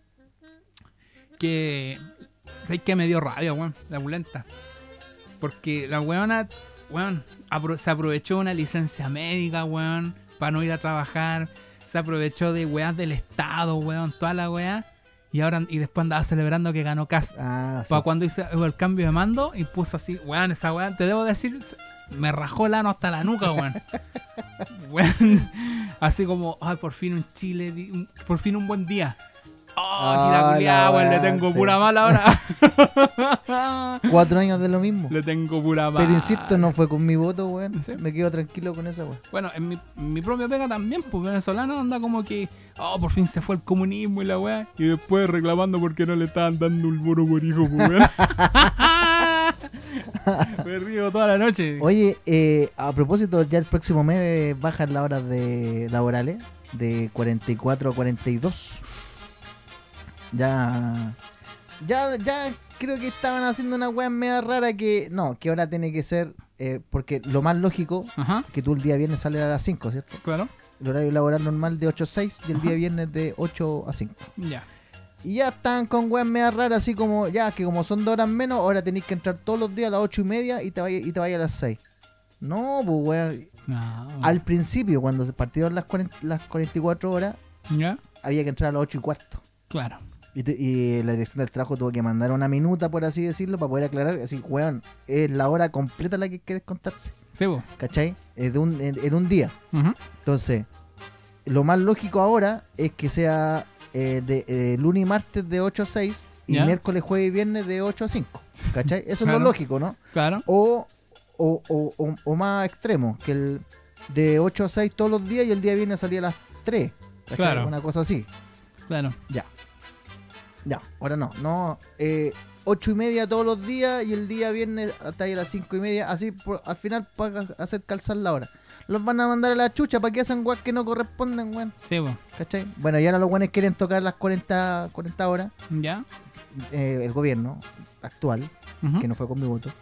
que sé que me dio rabia, weón, la bulenta. Porque la weona, weón, apro- se aprovechó de una licencia médica, weón, para no ir a trabajar. Se aprovechó de weas del Estado, weón, toda la wea. Y ahora, y después andaba celebrando que ganó Cast. Ah, sí. Para cuando hizo el cambio de mando y puso así, weón, esa weón, te debo decir, me rajó el ano hasta la nuca, weón. Weón, así como, ay, por fin un Chile, di- un- por fin un buen día. Oh, Ah, tira culiá, la weón, le weá, tengo sí. pura mala ahora. Cuatro años de lo mismo. Le tengo pura mala. Pero insisto, no fue con mi voto, weón. Sí. Me quedo tranquilo con esa, weón. Bueno, en mi, en mi propia pega también, pues venezolano anda como que, oh, por fin se fue el comunismo y la weá. Y después reclamando porque no le estaban dando el bono por hijo, pues weón. Me río toda la noche. Oye, eh, a propósito, ya el próximo mes bajan las horas de laborales de cuarenta y cuatro a cuarenta y dos. Ya, ya, ya creo que estaban haciendo una weá media rara que no, que ahora tiene que ser, eh, porque lo más lógico Ajá, que tú el día viernes sales a las cinco, ¿cierto? claro. El horario laboral normal de ocho a seis y el Ajá. día viernes de ocho a cinco. Ya. Y ya están con weas media raras, así como, ya que como son dos horas menos, ahora tenéis que entrar todos los días a las ocho y media y te vayas y te vayas a las seis. No, pues weón. No. Al principio, cuando se partieron las, cuarenta, las cuarenta y cuatro horas, Ya, había que entrar a las ocho y cuarto. claro. Y, te- y la dirección del trabajo tuvo que mandar una minuta, por así decirlo, para poder aclarar. Así, weón, es la hora completa la que hay que descontarse. Sí, vos. ¿Cachai? Es de un, en, en un día. Ujú. Entonces, lo más lógico ahora es que sea eh, de eh, lunes y martes de ocho a seis y ¿Ya? miércoles, jueves y viernes de ocho a cinco. ¿Cachai? Eso Claro. es lo lógico, ¿no? Claro. O, o, o, o, o más extremo, que el de ocho a seis todos los días y el día viernes salía a las tres. ¿Cachai? Claro. Una cosa así. Claro. Ya. Ya, ahora no. No, eh, ocho y media todos los días y el día viernes hasta ahí a las cinco y media. Así por, al final para hacer calzar la hora. Los van a mandar a la chucha para que hacen guas que no corresponden, weón. Sí, pues. ¿Cachai? Bueno, y ahora los guanes quieren tocar las cuarenta, cuarenta horas. ¿Ya? Eh, el gobierno actual, Ujú. que no fue con mi voto.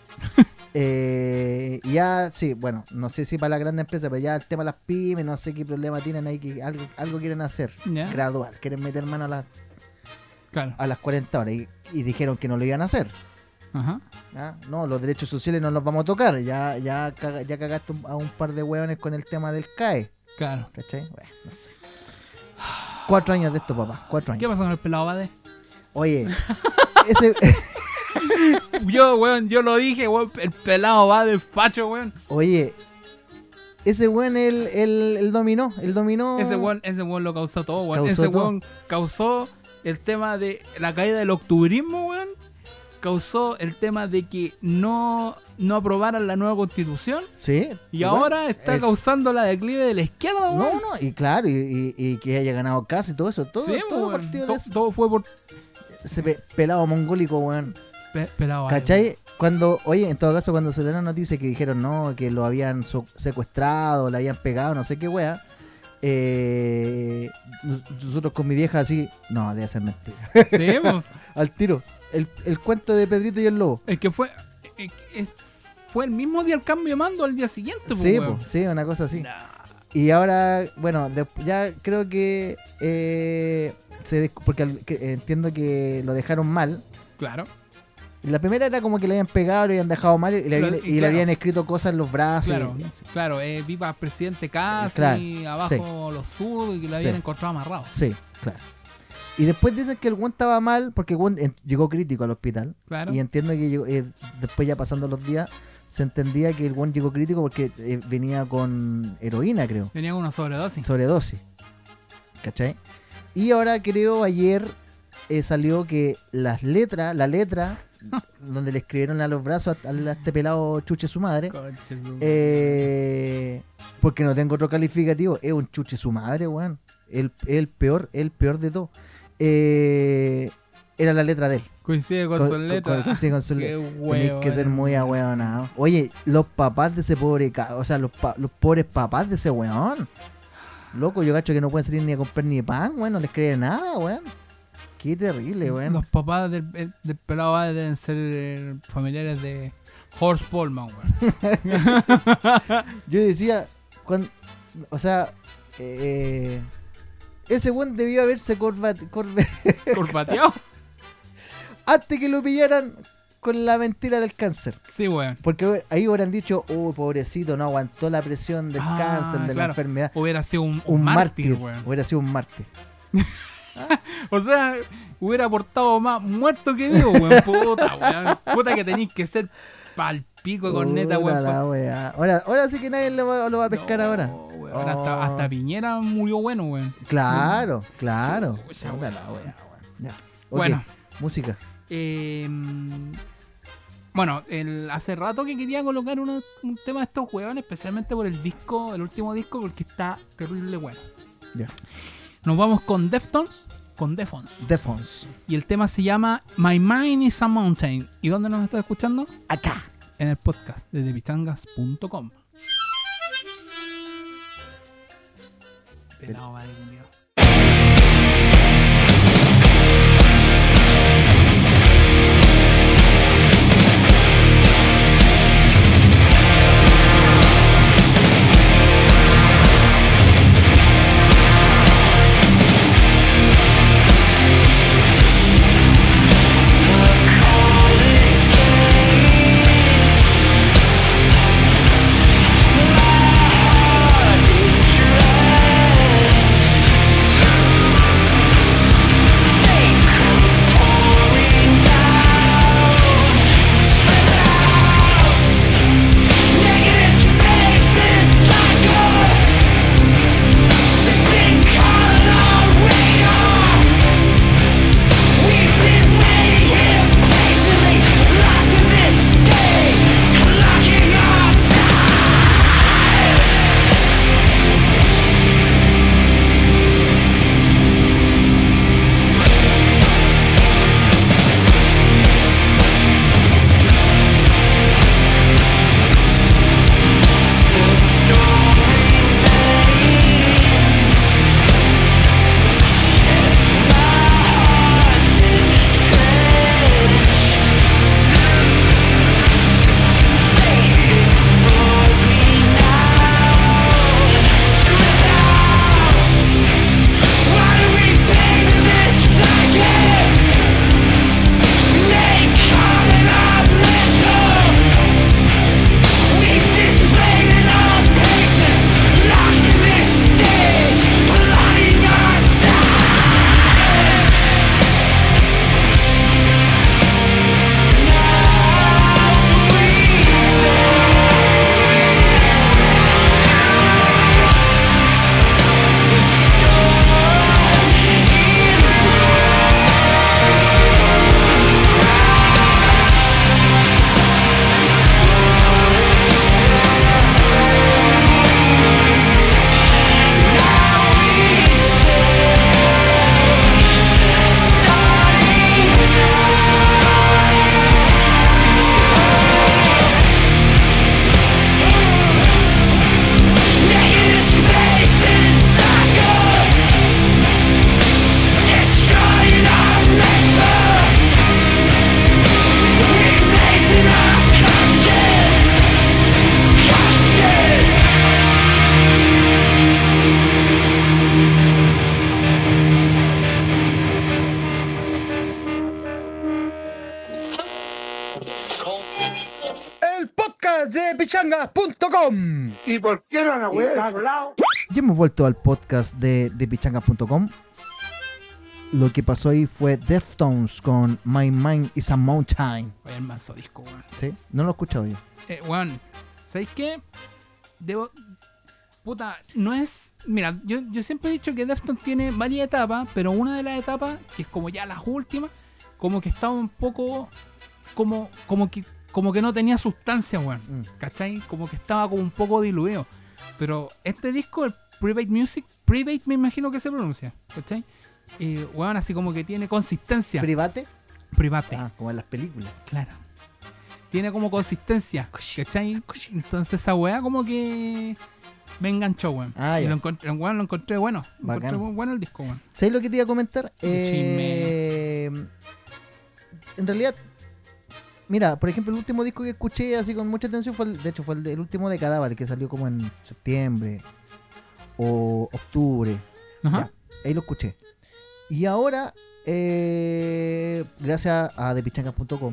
eh, y ya, sí, bueno, no sé si para la grande empresa, pero ya el tema de las pymes, no sé qué problema tienen ahí, que algo, algo quieren hacer. Ya. Gradual, quieren meter mano a, la- Claro. a las cuarenta horas y, y dijeron que no lo iban a hacer. Ajá. ¿Ya? No, los derechos sociales no los vamos a tocar. Ya, ya, caga- ya cagaste a un par de hueones con el tema del C A E. Claro. ¿Cachai? Bueno, no sé. Cuatro años de esto, papá. Cuatro ¿Qué años. pasó con el pelado Bade? Oye, ese. Yo, weón, yo lo dije, weón. El pelado va despacho, weón. Oye, ese weón, el, el, el dominó. El dominó. Ese weón, ese weón lo causó todo, weón. Causó Ese todo. weón causó el tema de la caída del octubrismo, weón. Causó el tema de que no, no aprobaran la nueva constitución. Sí. Y weón, ahora está eh, causando la declive de la izquierda, No, weón. no, y claro, y, y, y que haya ganado casi todo eso. Todo, Sí, todo weón. partido To- de ese, todo fue por ese pe- pelado mongólico, weón. pe- pelado Bade, ¿Cachai? Cuando, oye, en todo caso, cuando salió la noticia que dijeron no, que lo habían so- secuestrado, le habían pegado, no sé qué wea. Eh, nos- nosotros con mi vieja así, no, debe ser mentira. Sí, pues. Al tiro. El, el cuento de Pedrito y el lobo. Es que fue. es- es- fue el mismo día el cambio de mando al día siguiente, pues, Sí, weón. po, sí, una cosa así. Nah. Y ahora, bueno, de- ya creo que, eh, se des- porque al- que- entiendo que lo dejaron mal. Claro. La primera era como que le habían pegado, le habían dejado mal y le, Claro, habían, y y le claro. habían escrito cosas en los brazos. Claro, y así. claro, eh, viva presidente casi, Claro, abajo los zurdos y que lo habían Sí. encontrado amarrado. Sí, claro. Y después dicen que el weón estaba mal porque el weón en- llegó crítico al hospital. Claro. Y entiendo que llegó- eh, después ya pasando los días se entendía que el weón llegó crítico porque eh, venía con heroína, creo. Venía con una sobredosis. Sobredosis. ¿Cachai? Y ahora creo ayer eh, salió que las letras, la letra donde le escribieron a los brazos a, a este pelado chuche su madre. Conche su- Eh, porque no tengo otro calificativo. Es un chuche su madre, weón. El, el peor, el peor de todo. Eh, era la letra de él. Coincide con, Con- sus con- letras. con- sí, con sus Qué letras. Tenéis que ser hueón. muy ahueonado. Oye, los papás de ese pobre, ca- o sea, los, pa- los pobres papás de ese weón. Loco, yo cacho que no pueden salir ni a comprar ni pan, weón, no les cree nada, weón. Qué terrible, weón. Los papás del, el- del pelado Bade deben ser eh, familiares de Horst Polman, weón. Yo decía, cuando, o sea, eh, ese weón debió haberse corbat, corbe- ¿Corpateado? antes que lo pillaran con la mentira del cáncer. Sí, weón. Porque ahí hubieran dicho, oh, pobrecito, no aguantó la presión del Ah, cáncer, de la claro. enfermedad. Hubiera sido un, Un mártir, weón. hubiera sido un mártir. O sea, hubiera aportado más muerto que vivo, weón. Puta, weón. Puta que tenéis que ser pal pico de corneta, Puta weón. la wea. Ahora, ahora sí que nadie lo va, lo va a pescar No, ahora. weón, Oh. Hasta, hasta Piñera murió bueno, weón. Claro, claro. Chucha, Puta weón. la wea, weón. Ya. Ok, Bueno. música. Eh, bueno, el, hace rato que quería colocar uno- un tema de estos weones, especialmente por el disco, el último disco, porque está terrible bueno. Ya. Nos vamos con Deftones, con Defons. Defons. Y el tema se llama My Mind is a Mountain. ¿Y dónde nos estás escuchando? Acá. En el podcast de debichangas punto com. Pelado va de culiao. Distress podcast de pichangas punto com. ¿Y por qué no la weá hablado? Ya hemos vuelto al podcast de, de pichangas punto com. Lo que pasó ahí fue Deftones con My Mind is a Mountain. Oye, el manso disco, weón. ¿Sí? No lo he escuchado yo. Eh, weón, ¿sabéis qué? Debo... Puta, no es... Mira, yo, yo siempre he dicho que Deftones tiene varias etapas, pero una de las etapas, que es como ya las últimas, como que estaba un poco... Como, como que como que no tenía sustancia, weón. Mm. ¿Cachai? Como que estaba como un poco diluido. Pero este disco, el Private Music, Private me imagino que se pronuncia, ¿cachai? Eh, weón, así como que tiene consistencia. ¿Private? Private. Ah, como en las películas. Claro. Tiene como consistencia, ¿cachai? Entonces esa weá como que me enganchó, weón. Ah, y ya. lo encontré, weón, lo encontré bueno. Lo Bacán. encontré bueno el disco, weón. ¿Sabes lo que te iba a comentar? Eh, en realidad, mira, por ejemplo, el último disco que escuché así con mucha atención fue, el, de hecho, fue el, el último de Cadáver, que salió como en septiembre o octubre. Ajá. Ya, ahí lo escuché. Y ahora, eh, gracias a the pichangas punto com,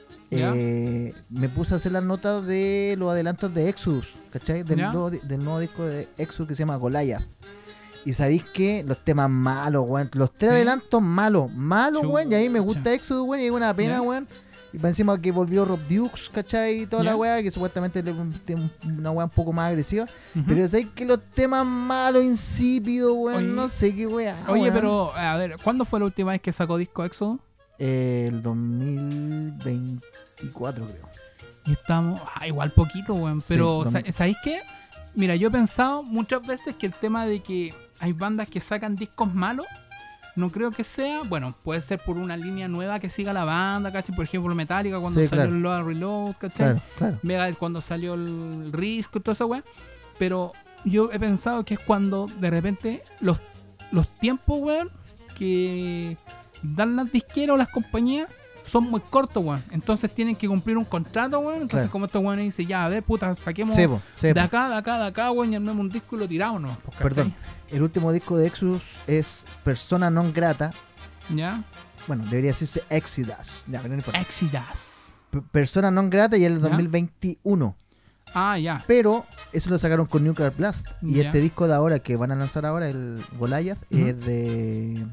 eh, me puse a hacer las notas de los adelantos de Exodus, ¿cachai? Del, ¿Ya? nuevo, di- del nuevo disco de Exodus que se llama Goliath. Y sabéis que los temas malos, weón. Los tres ¿Sí? adelantos malos, malos, Chucha. weón. Y a mí me gusta Exodus, weón. Y es una pena, ¿Ya? weón. Y para encima que volvió Rob Dukes, ¿cachai? Y toda ¿Ya? la weá, que supuestamente le- tiene una weá un poco más agresiva. Ujú. Pero sabéis que los temas malos, insípidos, weón. Oye. No sé qué weá. Oye, weón. pero, a ver, ¿cuándo fue la última vez que sacó disco Exodus? Eh, el dos mil veinticuatro, creo. Y estamos, ah, igual poquito, weón. Sí, Pero, lo sa- mismo. ¿sabéis qué? Mira, yo he pensado muchas veces que el tema de que hay bandas que sacan discos malos, no creo que sea, bueno, puede ser por una línea nueva que siga la banda, ¿cachai? Por ejemplo, Metallica cuando Sí, salió claro. el Load Reload, ¿cachai? Claro, claro. Megadeth cuando salió el Risk y toda esa weá. Pero yo he pensado que es cuando de repente los, los tiempos, weón, que dan las disqueras o las compañías son muy cortos, weón. Entonces tienen que cumplir un contrato, weón. Entonces, Claro. como estos weones dicen, ya, a ver, puta, saquemos Sí, po, sí, de po. acá, de acá, de acá, weón, y armemos un disco y lo tiramos, ¿no? Pues, ¿cachai? Perdón. El último disco de Exodus es Persona Non Grata. ¿Ya? Bueno, debería decirse Exodus. Ya, pero no importa. Exodus. P- Persona Non Grata y el ¿Ya? dos mil veintiuno. Ah, ya. Pero eso lo sacaron con Nuclear Blast. Y Ya. este disco de ahora que van a lanzar ahora, el Goliath, Ujú. es de.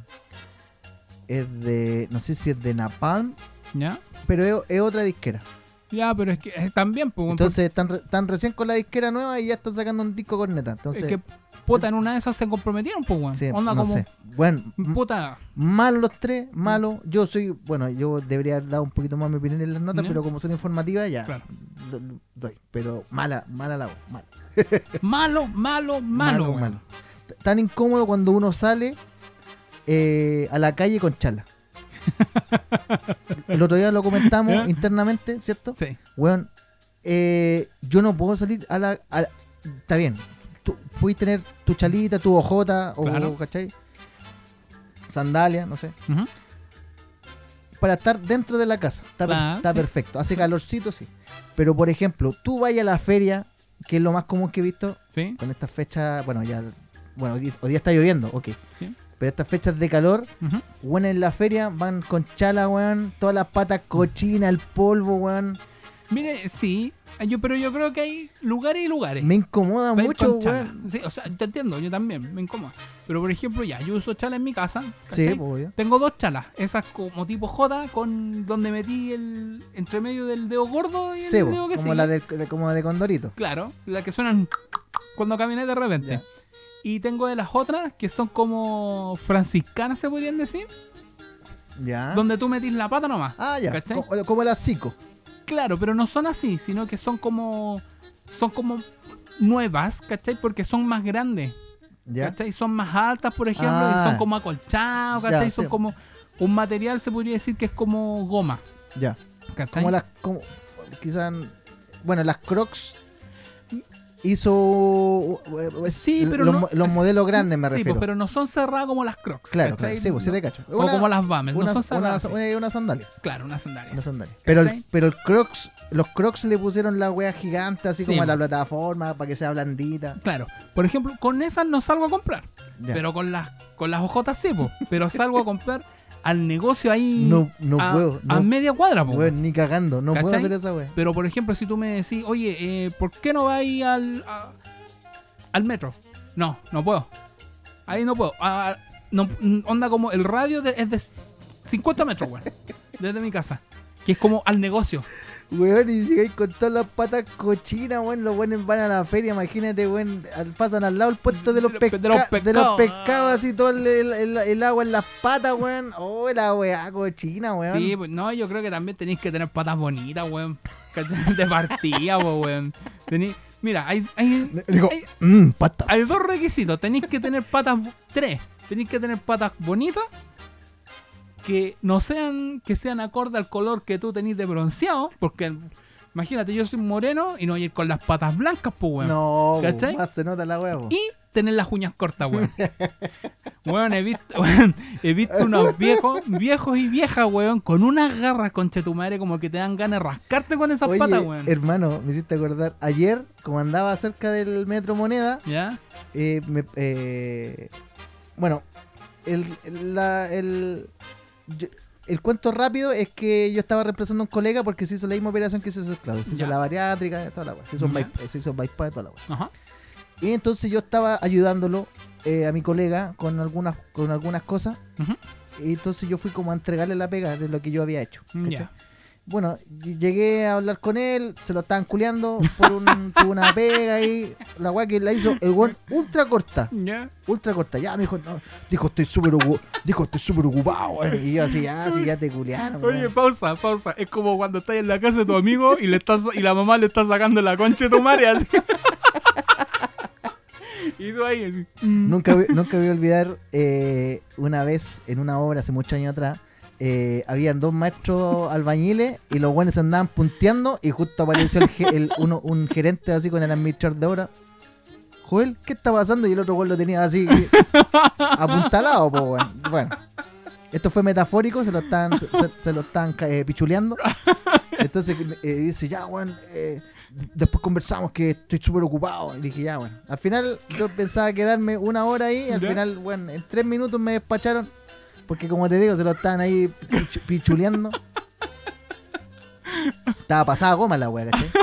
Es de. No sé si es de Napalm, ¿Ya? pero es, es otra disquera. Ya, pero es que eh, también, pues, weón, Entonces están, re- están recién con la disquera nueva y ya están sacando un disco corneta. Entonces, es que, puta, en una de esas se comprometieron, pues, weón. sí, Onda no como, sé. Bueno, m- puta, malos los tres, malos. Yo soy. Bueno, yo debería haber dado un poquito más mi opinión en las notas, Ya. pero como son informativas, ya. Claro. do- doy. Pero mala, mala la voz. Mala. malo, malo, malo, Malo, weón. malo. T- Tan incómodo cuando uno sale eh, a la calle con chala. El otro día lo comentamos ¿Ya? internamente, ¿cierto? Sí. Weón, eh, yo no puedo salir a la... a- está bien, tú puedes tener tu chalita, tu ojota, o, Claro. ¿cachai? Sandalia, no sé. Ujú. Para estar dentro de la casa. Está, per- Claro, está sí. perfecto. Hace calorcito, sí. Pero, por ejemplo, tú vayas a la feria, que es lo más común que he visto, Sí, con estas fechas, bueno, ya, bueno, hoy, hoy día está lloviendo, ok. sí. Pero estas fechas de calor, Ujú. weón, en la feria van con chala, weón, todas las patas cochinas, el polvo, weón. Mire, sí, yo, pero yo creo que hay lugares y lugares. Me incomoda para ir mucho, con chala. weón. Sí, o sea, te entiendo, yo también, me incomoda. Pero por ejemplo, ya, yo uso chala en mi casa. Sí, ¿cachai? pues, obvio. Tengo dos chalas, esas como tipo J, con donde metí el entre medio del dedo gordo y el Sí, dedo po, que como sigue. la de, de- como de Condorito. Claro, la que suenan cuando caminé de repente. Ya. Y tengo de las otras que son como franciscanas, se podrían decir, Ya. donde tú metís la pata nomás. Ah, ya. ¿cachai? Co- Como, la psico. Claro, pero no son así, sino que son como son como nuevas, ¿cachai? Porque son más grandes, Ya. ¿cachai? Son más altas, por ejemplo, Ah. y son como acolchados, ¿cachai? Ya, son sí. como un material, se podría decir que es como goma, Ya. ¿cachai? Como las. Como, quizás. Bueno, las Crocs hizo. eh, Sí, pero los, no- mo- los modelos grandes me sí, refiero. pues, pero no son cerradas como las Crocs, Claro, ¿cachai? claro. Sí, pues sí No- te cacho. o como las Vamel, una, no son cerradas. una, así. una, una sandalia. Claro, unas sandalias. Una sandalia. Pero el, ¿Cachai? pero el Crocs, los Crocs le pusieron la wea gigante, así Sí, como a la po. plataforma, para que sea blandita. Claro, por ejemplo, con esas no salgo a comprar, Ya. pero con las con las ojotas sí, po. Pero salgo a comprar al negocio ahí No, no a, puedo. a No, media cuadra, po. weón, ni cagando. No puedo ¿Cachai? hacer esa weá. Pero por ejemplo, si tú me decís, oye, eh, ¿por qué no vais al, a- al metro? No, no puedo. Ahí no puedo. Ah, no, onda como el radio de- es de cincuenta metros, weón. Desde mi casa. Que es como al negocio. Weón, y llegáis con todas las patas cochinas, weón. Los buenos van a la feria, imagínate, weón. al- Pasan al lado el puesto de los, De pesca- los de los pescados. pescados, así todo el, el- el- el agua en las patas, weón. Oh, la weá cochina, weón. Sí, pues no, yo creo que también tenéis que tener patas bonitas, weón. ¿Cachai? De partida, po, weón. Tení- Mira, hay, hay, Digo, hay, mmm, patas. hay dos requisitos. Tenéis que tener patas, tres. Tenéis que tener patas bonitas. Que no sean, que sean acorde al color que tú tenés de bronceado. Porque, imagínate, yo soy moreno y no voy a ir con las patas blancas, pues, weón. No, ¿cachai? más se nota la weá, po. Y tener las uñas cortas, weón. Weón, he visto, weón, he visto unos viejos, viejos y viejas, weón, con unas garras, concha tu madre, como que te dan ganas de rascarte con esas Oye, patas, weón. hermano, me hiciste acordar. Ayer, como andaba cerca del Metro Moneda, ¿Ya? eh, me- eh, bueno, el, el- la- el, yo- el cuento rápido es que yo estaba reemplazando a un colega porque se hizo la misma operación que se hizo esclavo. Se hizo Ya. la bariátrica, toda la weá. Se hizo un Ya. bypass, se hizo bypass, toda la weá. Ajá. Y entonces yo estaba ayudándolo eh, a mi colega con algunas, con algunas cosas. Ujú. Y entonces yo fui como a entregarle la pega de lo que yo había hecho. ¿cachai? Ya. Bueno, ll- llegué a hablar con él, se lo estaban culeando por un, tuvo una pega ahí. La weá que la hizo el weón ultra corta. Ya. Ultra corta. Ya me dijo, no, dijo, estoy súper ocu- dijo, estoy súper ocupado, weón. Y yo así, ya, sí, ya te culearon. Oye, weón. pausa, pausa. Es como cuando estás en la casa de tu amigo y le estás y la mamá le está sacando la concha de tu madre así. Y tú ahí así. Nunca, voy- nunca voy a olvidar eh, una vez en una obra hace muchos años atrás. Eh, habían dos maestros albañiles y los buenos andaban punteando y justo apareció el, ge- el- uno, un gerente así con el administrador de obra. Joel, ¿qué está pasando? Y el otro weón lo tenía así apuntalado, po, weón. Bueno, esto fue metafórico, se lo estaban, se, se lo estaban eh, pichuleando. Entonces eh, dice, ya, weón, eh, después conversamos que estoy súper ocupado. Y dije, ya, bueno. Al final yo pensaba quedarme una hora ahí y al ¿Ya? final, bueno, en tres minutos me despacharon. Porque como te digo, se lo estaban ahí pichu- pichuleando. Estaba pasada goma la wea, ¿cachai?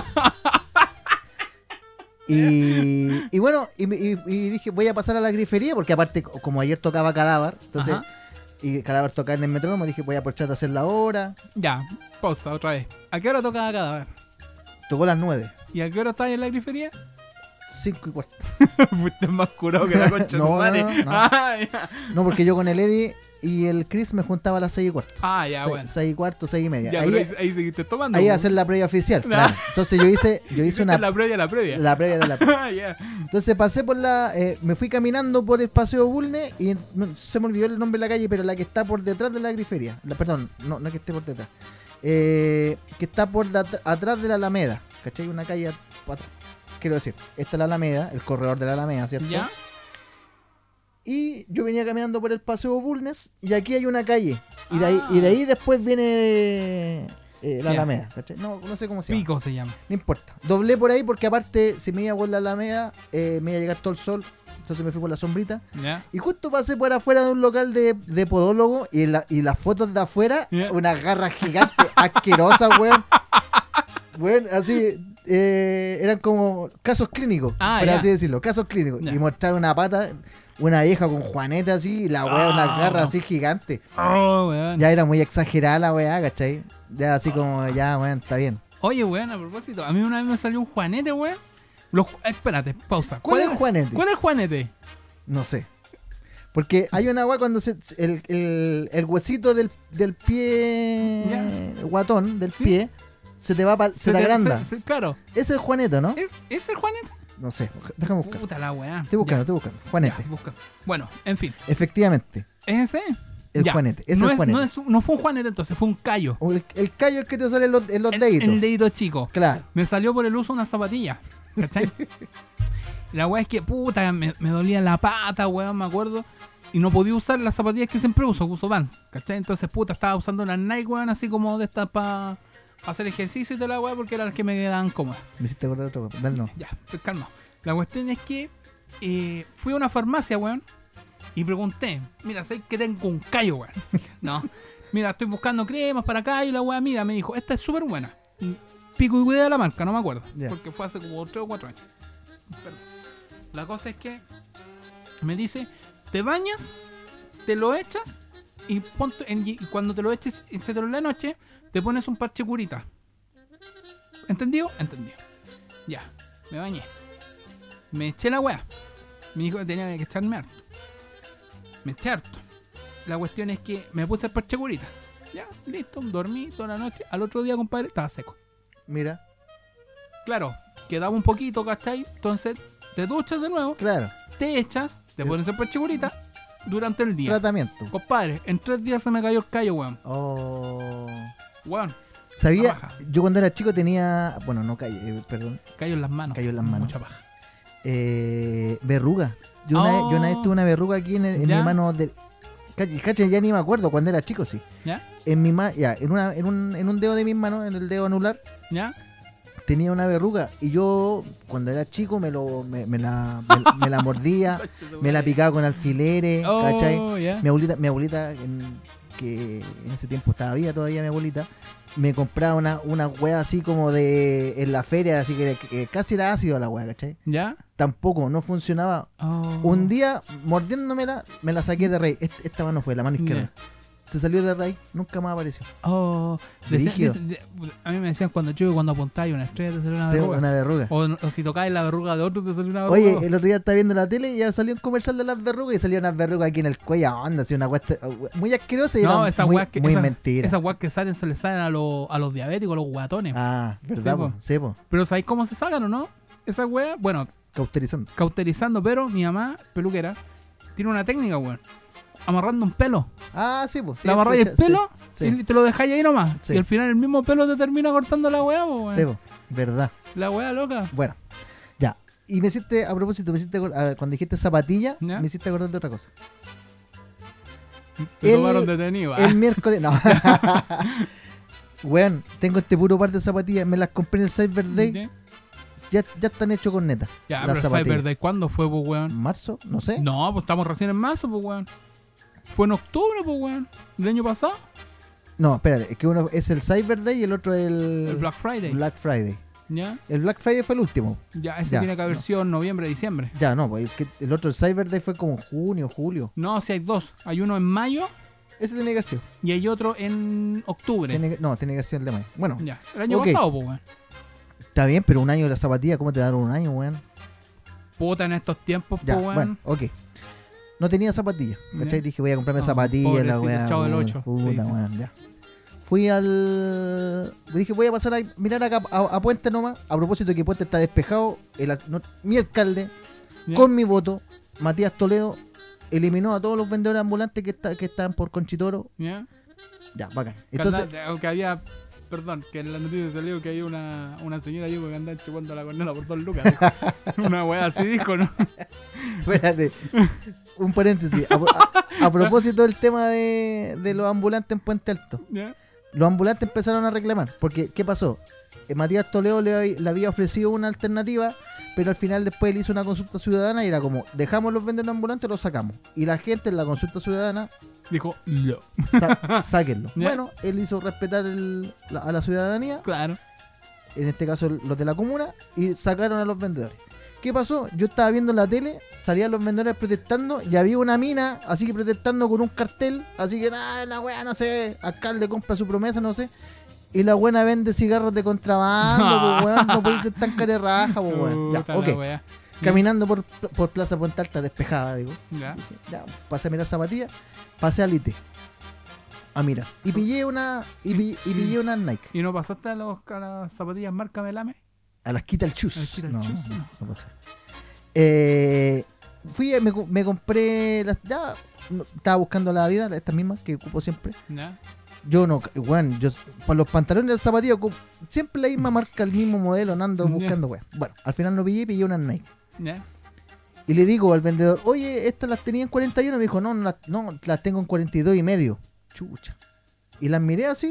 Y, y bueno, y, y- y dije, voy a pasar a la grifería, porque aparte, co- como ayer tocaba Cadáver, entonces, Ajá. y Cadáver tocaba en el metrónomo, dije, voy a aprovechar de hacer la hora. Ya, pausa otra vez. ¿A qué hora toca cada vez? Tocó las nueve, ¿Y a qué hora estás en la grifería? cinco y cuarto. Fuiste más curado que la concha de No, tu no, madre. no, no. Ah, ya. No, porque yo con el Eddie y el Chris me juntaba a las seis y cuarto. Ah, ya, Se- bueno. seis y cuarto, seis y media. Ya, ahí pero ahí, ahí seguiste tomando. ahí po. hacer la previa oficial, Ah. claro. Entonces yo hice, yo hice Hiciste una la previa, la previa. la previa de la previa. Ah, ya. Entonces pasé por la, eh, me fui caminando por el paseo Bulne y no- se me olvidó el nombre de la calle, pero la que está por detrás de la grifería. La- perdón, no, no es que esté por detrás. Eh, que está por dat- atrás de la Alameda. ¿Cachai? Una calle at- atrás. Quiero decir, esta es la Alameda, el corredor de la Alameda, ¿cierto? Ya. Y yo venía caminando por el paseo Bulnes y aquí hay una calle. Y de ahí, y de ahí después viene eh, la Ya. Alameda. ¿Cachai? No, no sé cómo se llama. Pico se llama. No importa. Doblé por ahí porque aparte, si me iba por la Alameda, eh, me iba a llegar todo el sol. Entonces me fui por la sombrita. Ya. Y justo pasé por afuera de un local de, de podólogo y, la, y las fotos de afuera, Ya. unas garras gigantes, asquerosas, weón. Weón, así, eh, eran como casos clínicos, Ah, por ya. así decirlo, casos clínicos. Ya. Y mostraron una pata, una vieja con Juaneta así, y la weá, Ah. unas garras así gigantes. Oh, weón. Ya era muy exagerada la weá, ¿cachai? Ya así como, ya, weón, está bien. Oye, weón, a propósito, a mí una vez me salió un juanete, weón. Los, espérate, pausa. ¿Cuál es Juanete? ¿Cuál es Juanete? No sé. Porque hay una weá cuando se, el, el, el huesito del, del pie, Ya. el guatón del Sí. pie, se te va pa- se, te te- agranda. se- se- claro. Ese es el Juaneto, ¿no? ¿Es, ¿Es el Juanete? No sé, déjame buscar. Puta la weá. Estoy buscando, Ya, estoy buscando. Juanete. ya, busca. Bueno, en fin. Efectivamente, ¿Es ese? el Ya. Juanete. Es no, el es- Juanete. no, es un- no fue un Juanete entonces, fue un callo. O el, el callo es que te sale en los, en los El, deditos. el dedito chico. Claro. Me salió por el uso de una zapatilla. ¿Cachai? La weá es que, puta, me, me dolía la pata, weón, me acuerdo. Y no podía usar las zapatillas que siempre uso, que uso Vans. ¿Cachai? Entonces, puta, estaba usando unas Nike, weón, así como de estas para hacer ejercicio y toda la weá, porque eran las que me quedaban cómodas. Me hiciste acordar de otra cosa. Dale, no. Ya, estoy calmado. La cuestión es que eh, fui a una farmacia, weón. Y pregunté, mira, sé que tengo un callo, weón. No, mira, estoy buscando cremas para callo y la weá, mira, me dijo, esta es súper buena. Pico y cuida de la marca, no me acuerdo. Ya. Porque fue hace como tres o cuatro años. Perdón. La cosa es que me dice, te bañas, te lo echas y, ponte en- y cuando te lo eches, échatelo en la noche, te pones un parche curita. ¿Entendido? Entendido. Ya, me bañé. Me eché la weá. Me dijo que tenía que echarme harto. Me eché harto. La cuestión es que me puse el parche curita. Ya, listo, dormí toda la noche. Al otro día, compadre, estaba seco. Mira, Claro, quedaba un poquito, ¿cachai? Entonces, te duchas de nuevo, claro, te echas, te pones el parche curita durante el día. tratamiento. Compadre, en tres días se me cayó el callo, weón. Oh. Weón, Sabía, La paja. yo cuando era chico tenía, bueno, no callo, eh, perdón, callo en las manos. Callo en las manos. Mucha paja. eh, verruga. Yo, una, Oh. vez- yo una vez tuve una verruga aquí en, el- en ¿Ya? mi mano del. Cacha, cacha, ya ni me acuerdo cuando era chico, sí. ¿Ya? En mi ma- ya, en una, en un, en un dedo de mis manos, en el dedo anular, ¿Ya? tenía una verruga. Y yo, cuando era chico, me lo, me, me la, me, me la mordía, me la picaba con alfileres, ¿cachai? Oh, ya. Mi abuelita, mi abuelita en- que en ese tiempo estaba viva todavía mi abuelita, me compraba una, una wea así como de en la feria, así que, que casi era ácido la wea, ¿cachai? ¿Ya? Tampoco, no funcionaba. Oh. Un día, mordiéndomela, me la saqué de raíz. Est- Esta mano fue, la mano izquierda. Se salió de raíz, nunca más apareció. Oh, decía- Brígido. dice- de- a mí me decían cuando chico, cuando apuntabas una estrella te salió una Se- verruga. una verruga. O, o si tocabas la verruga de otro te salió una verruga. Oye, el otro día estaba viendo la tele y ya salió un comercial de las verrugas y salía una verruga aquí en el cuello. Onda, así una cuesta muy asquerosa y no, era esas muy, weas que, muy esas, mentira. esas weas que salen se les salen a, los a los diabéticos, a los guatones. Ah, ¿verdad? Sí, po? po. Sí, po. Pero ¿sabéis cómo se sacan o no? Esas weas, bueno, Cauterizando. cauterizando, pero mi mamá, peluquera, tiene una técnica, weón. Amarrando un pelo. Ah, sí, pues. Sí, la amarráis el escucha- pelo sí, y te lo dejáis ahí nomás. Sí. Y al final el mismo pelo te termina cortando la wea, po, weón. Sí, po, verdad. La wea loca. Bueno, ya. Y me hiciste, a propósito, me hiciste, acor- a- cuando dijiste zapatilla, ¿Ya? me hiciste acordar de otra cosa. Te El- tomaron detenido. ah. El miércoles, no. Weón, tengo este puro par de zapatillas, me las compré en el Cyber Day, ¿Ya? ya, ya están hechos con neta. Ya, las pero zapatillas. Cyber Day, ¿cuándo fue, pues, weón? ¿Marzo? No sé. No, pues estamos recién en marzo, pues, weón. Fue en octubre, pues, weón. ¿El año pasado? No, espérate, es que uno es el Cyber Day y el otro el, El Black Friday. Black Friday. ¿Ya? El Black Friday fue el último. Ya, ese Ya, tiene que haber no. sido en noviembre, diciembre. Ya, no, pues el, que- el otro, el Cyber Day fue como junio, julio. No, si hay dos. Hay uno en mayo Ese tiene que ser. y hay otro en octubre. Tiene que- no, tiene que ser el de mayo. Bueno, Ya, el año Ok. pasado, pues, weón. está bien, pero un año de la zapatilla, ¿cómo te daron un año, weón? Puta, en estos tiempos, Ya, pues, weón. bueno, ok. No tenía zapatillas, ¿cachai? Ya. Dije, voy a comprarme No, zapatillas, la pobrecito, weá. chavo del puta, ocho, Puta, le dicen. weón, ya. Fui al. Dije, voy a pasar a mirar acá a, a Puente nomás. A propósito de que Puente está despejado. El, al- no- mi alcalde, Ya. con mi voto, Matías Toledo, eliminó a todos los vendedores ambulantes que, está, que estaban por Conchitoro. ¿Ya? Ya, bacán. Entonces, Entonces, que había, perdón, que en la noticia salió que había una, una señora dijo que andaba chupando la corneta por dos lucas. dijo. Una weá así dijo, ¿no? espérate. Un paréntesis. A, a- a propósito del tema de, de los ambulantes en Puente Alto. ¿Ya? Los ambulantes empezaron a reclamar. Porque, ¿qué pasó? Eh, Matías Toledo le, hab- le había ofrecido una alternativa, pero al final después le hizo una consulta ciudadana y era como, dejamos los vendedores ambulantes o los sacamos. Y la gente en la consulta ciudadana, Dijo, no. sa- sáquenlo. Ya. Bueno, él hizo respetar el- la- a la ciudadanía, Claro. en este caso los de la comuna, y sacaron a los vendedores. ¿Qué pasó? Yo estaba viendo en la tele, salían los vendedores protestando y había una mina, así que protestando con un cartel, así que nada, la weá, no sé, alcalde compra su promesa, no sé. Y la buena vende cigarros de contrabando, pues weón, no puede ser tan cara de raja, pues weón. Ya, Puta la ok. weá. Caminando por, por Plaza Puente Alta despejada, digo. Ya. Dije, ya, pasé a mirar zapatillas, pasé al I T. A mirar. Y pillé una, y, pi- y pillé una Nike. ¿Y no pasaste a, los, a las zapatillas marca Melame? A las Quita el Chus. A las Quita el no, Chus, no, no. no pasa. Eh, fui, me, co- me compré las. Ya, no, estaba buscando la Adidas, estas mismas que ocupo siempre. ¿Ya? Yo no, weón, yo para los pantalones de las zapatillas ocupo siempre la misma marca, el mismo modelo, no ando Ya. buscando, weón. Bueno, al final no pillé y pillé unas Nike. ¿Ya? Y le digo al vendedor, oye, estas las tenía en cuarenta y uno. Me dijo, no, no, las, no, las tengo en cuarenta y dos y medio. Chucha. Y las miré así.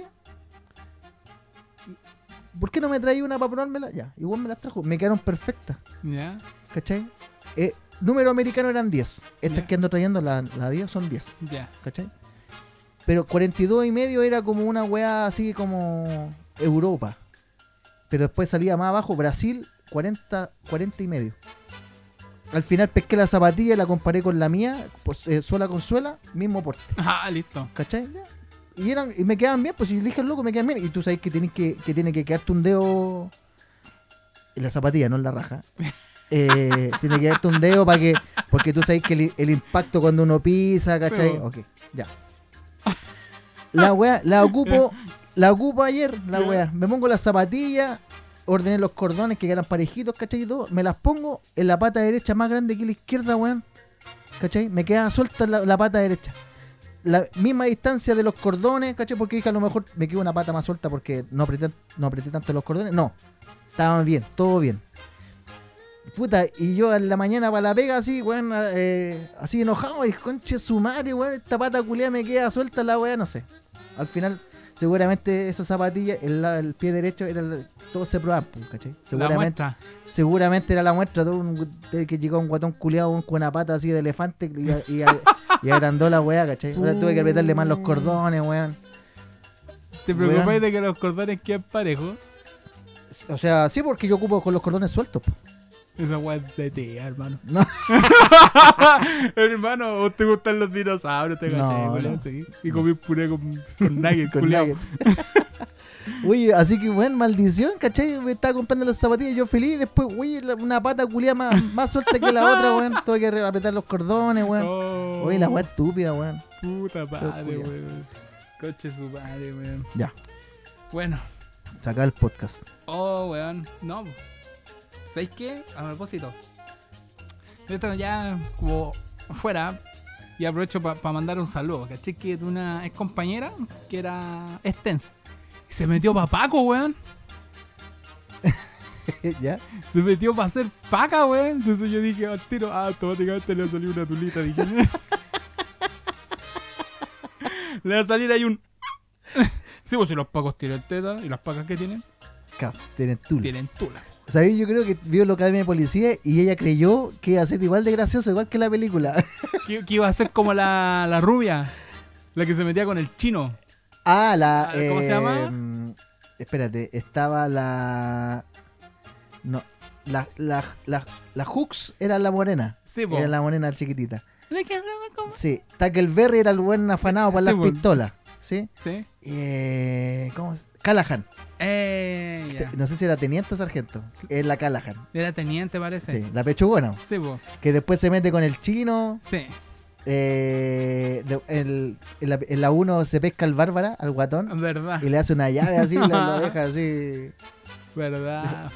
Y, ¿por qué no me traí una para probármela? Ya, igual me las trajo. Me quedaron perfectas. ¿Ya? ¿Cachai? eh, número americano eran diez. Estas Ya. que ando trayendo, la, la diez son diez. Ya. ¿Cachai? Pero cuarenta y dos y medio era como una weá así como Europa. Pero después salía más abajo, Brasil, cuarenta, cuarenta y medio. Al final pesqué la zapatilla y la comparé con la mía, pues, eh, suela con suela, mismo porte. Ah, listo. ¿Cachai? Ya. Y, eran, y me quedaban bien, pues si eliges loco me quedan bien. Y tú sabes que, tenés que, que tiene que quedarte un dedo en la zapatilla, no en la raja. Eh, tiene que quedarte un dedo para que. Porque tú sabes que el, el impacto cuando uno pisa, ¿cachai? Sí. Ok, ya. La weá, la ocupo, la ocupo ayer, la Ya. weá. Me pongo las zapatillas, ordené los cordones que quedan parejitos, ¿cachai? Y todo. Me las pongo en la pata derecha más grande que la izquierda, weón. ¿Cachai? Me queda suelta la, la pata derecha. La misma distancia de los cordones, ¿cachai? Porque dije a lo mejor me queda una pata más suelta porque no apreté, no apreté tanto los cordones. No, estaban bien, todo bien. Puta, y yo en la mañana para la pega así, weón, eh, así enojado, y conche su madre, weón, esta pata culiada me queda suelta la weá, no sé. Al final, seguramente esa zapatilla, el, la- el pie derecho, era el- todo se probaba, ¿cachai? La Seguramente, muestra. seguramente era la muestra de, un, de que llegó un guatón culiado con una pata así de elefante y, y, y agrandó la weá, ¿cachai? Ahora tuve que apretarle más los cordones, weón. ¿Te preocupáis Weón. de que los cordones queden parejos? O sea, sí, porque yo ocupo con los cordones sueltos, po. Esa weá es de tía, hermano. No. Hermano, ¿vos te gustan los dinosaurios? Te No, caché, weón, no. sí. Y comí puré con, con nuggets, Con culiao. nuggets. Oye, así que, weón, maldición, ¿cachai? Me estaba comprando las zapatillas, yo feliz, y después, oye, la- una pata culiada más, más suelta que la otra, weón. Tuve que apretar los cordones, weón. Oh, Oye, la weá estúpida, weón. puta madre, culiao. weón. Coche su madre, weón. Ya, Bueno. saca el podcast. Oh, weón. No. ¿Sabéis qué? A propósito. Esto ya como fuera. Y aprovecho para mandar un saludo. ¿Cachai? Que de una ex compañera que era Stens. Y se metió pa' Paco, weón. ¿Ya? Se metió para hacer paca, weón. Entonces yo dije al tiro, ah, automáticamente le va a salir una tulita. Dije, le va a salir ahí un. Sí, pues si los pacos tienen teta y las pacas que tienen, Cap, tienen tula. tienen tula. ¿Sabes? Yo creo que vio la Academia de Policía y ella creyó que iba a ser igual de gracioso, igual que la película. Que, que iba a ser como la, la rubia, la que se metía con el chino. Ah, la. ¿Cómo se llama? mm, Espérate, estaba la. No, la, la, la, la Hooks era la morena. Sí, po. Era la morena chiquitita. La que hablaba como. Sí, Tackleberry era el buen afanado por Sí, las po. pistolas. ¿Sí? Sí. Eh, ¿Cómo se Callahan. Eh, ya. No sé si era teniente o sargento. Es la Callahan. Era teniente, parece. Sí, la pechugona. Sí, po. Que después se mete con el chino. Sí. Eh, de- el- en la- en la uno se pesca al Bárbara, al guatón. Verdad. Y le hace una llave así, lo, lo deja así. Verdad.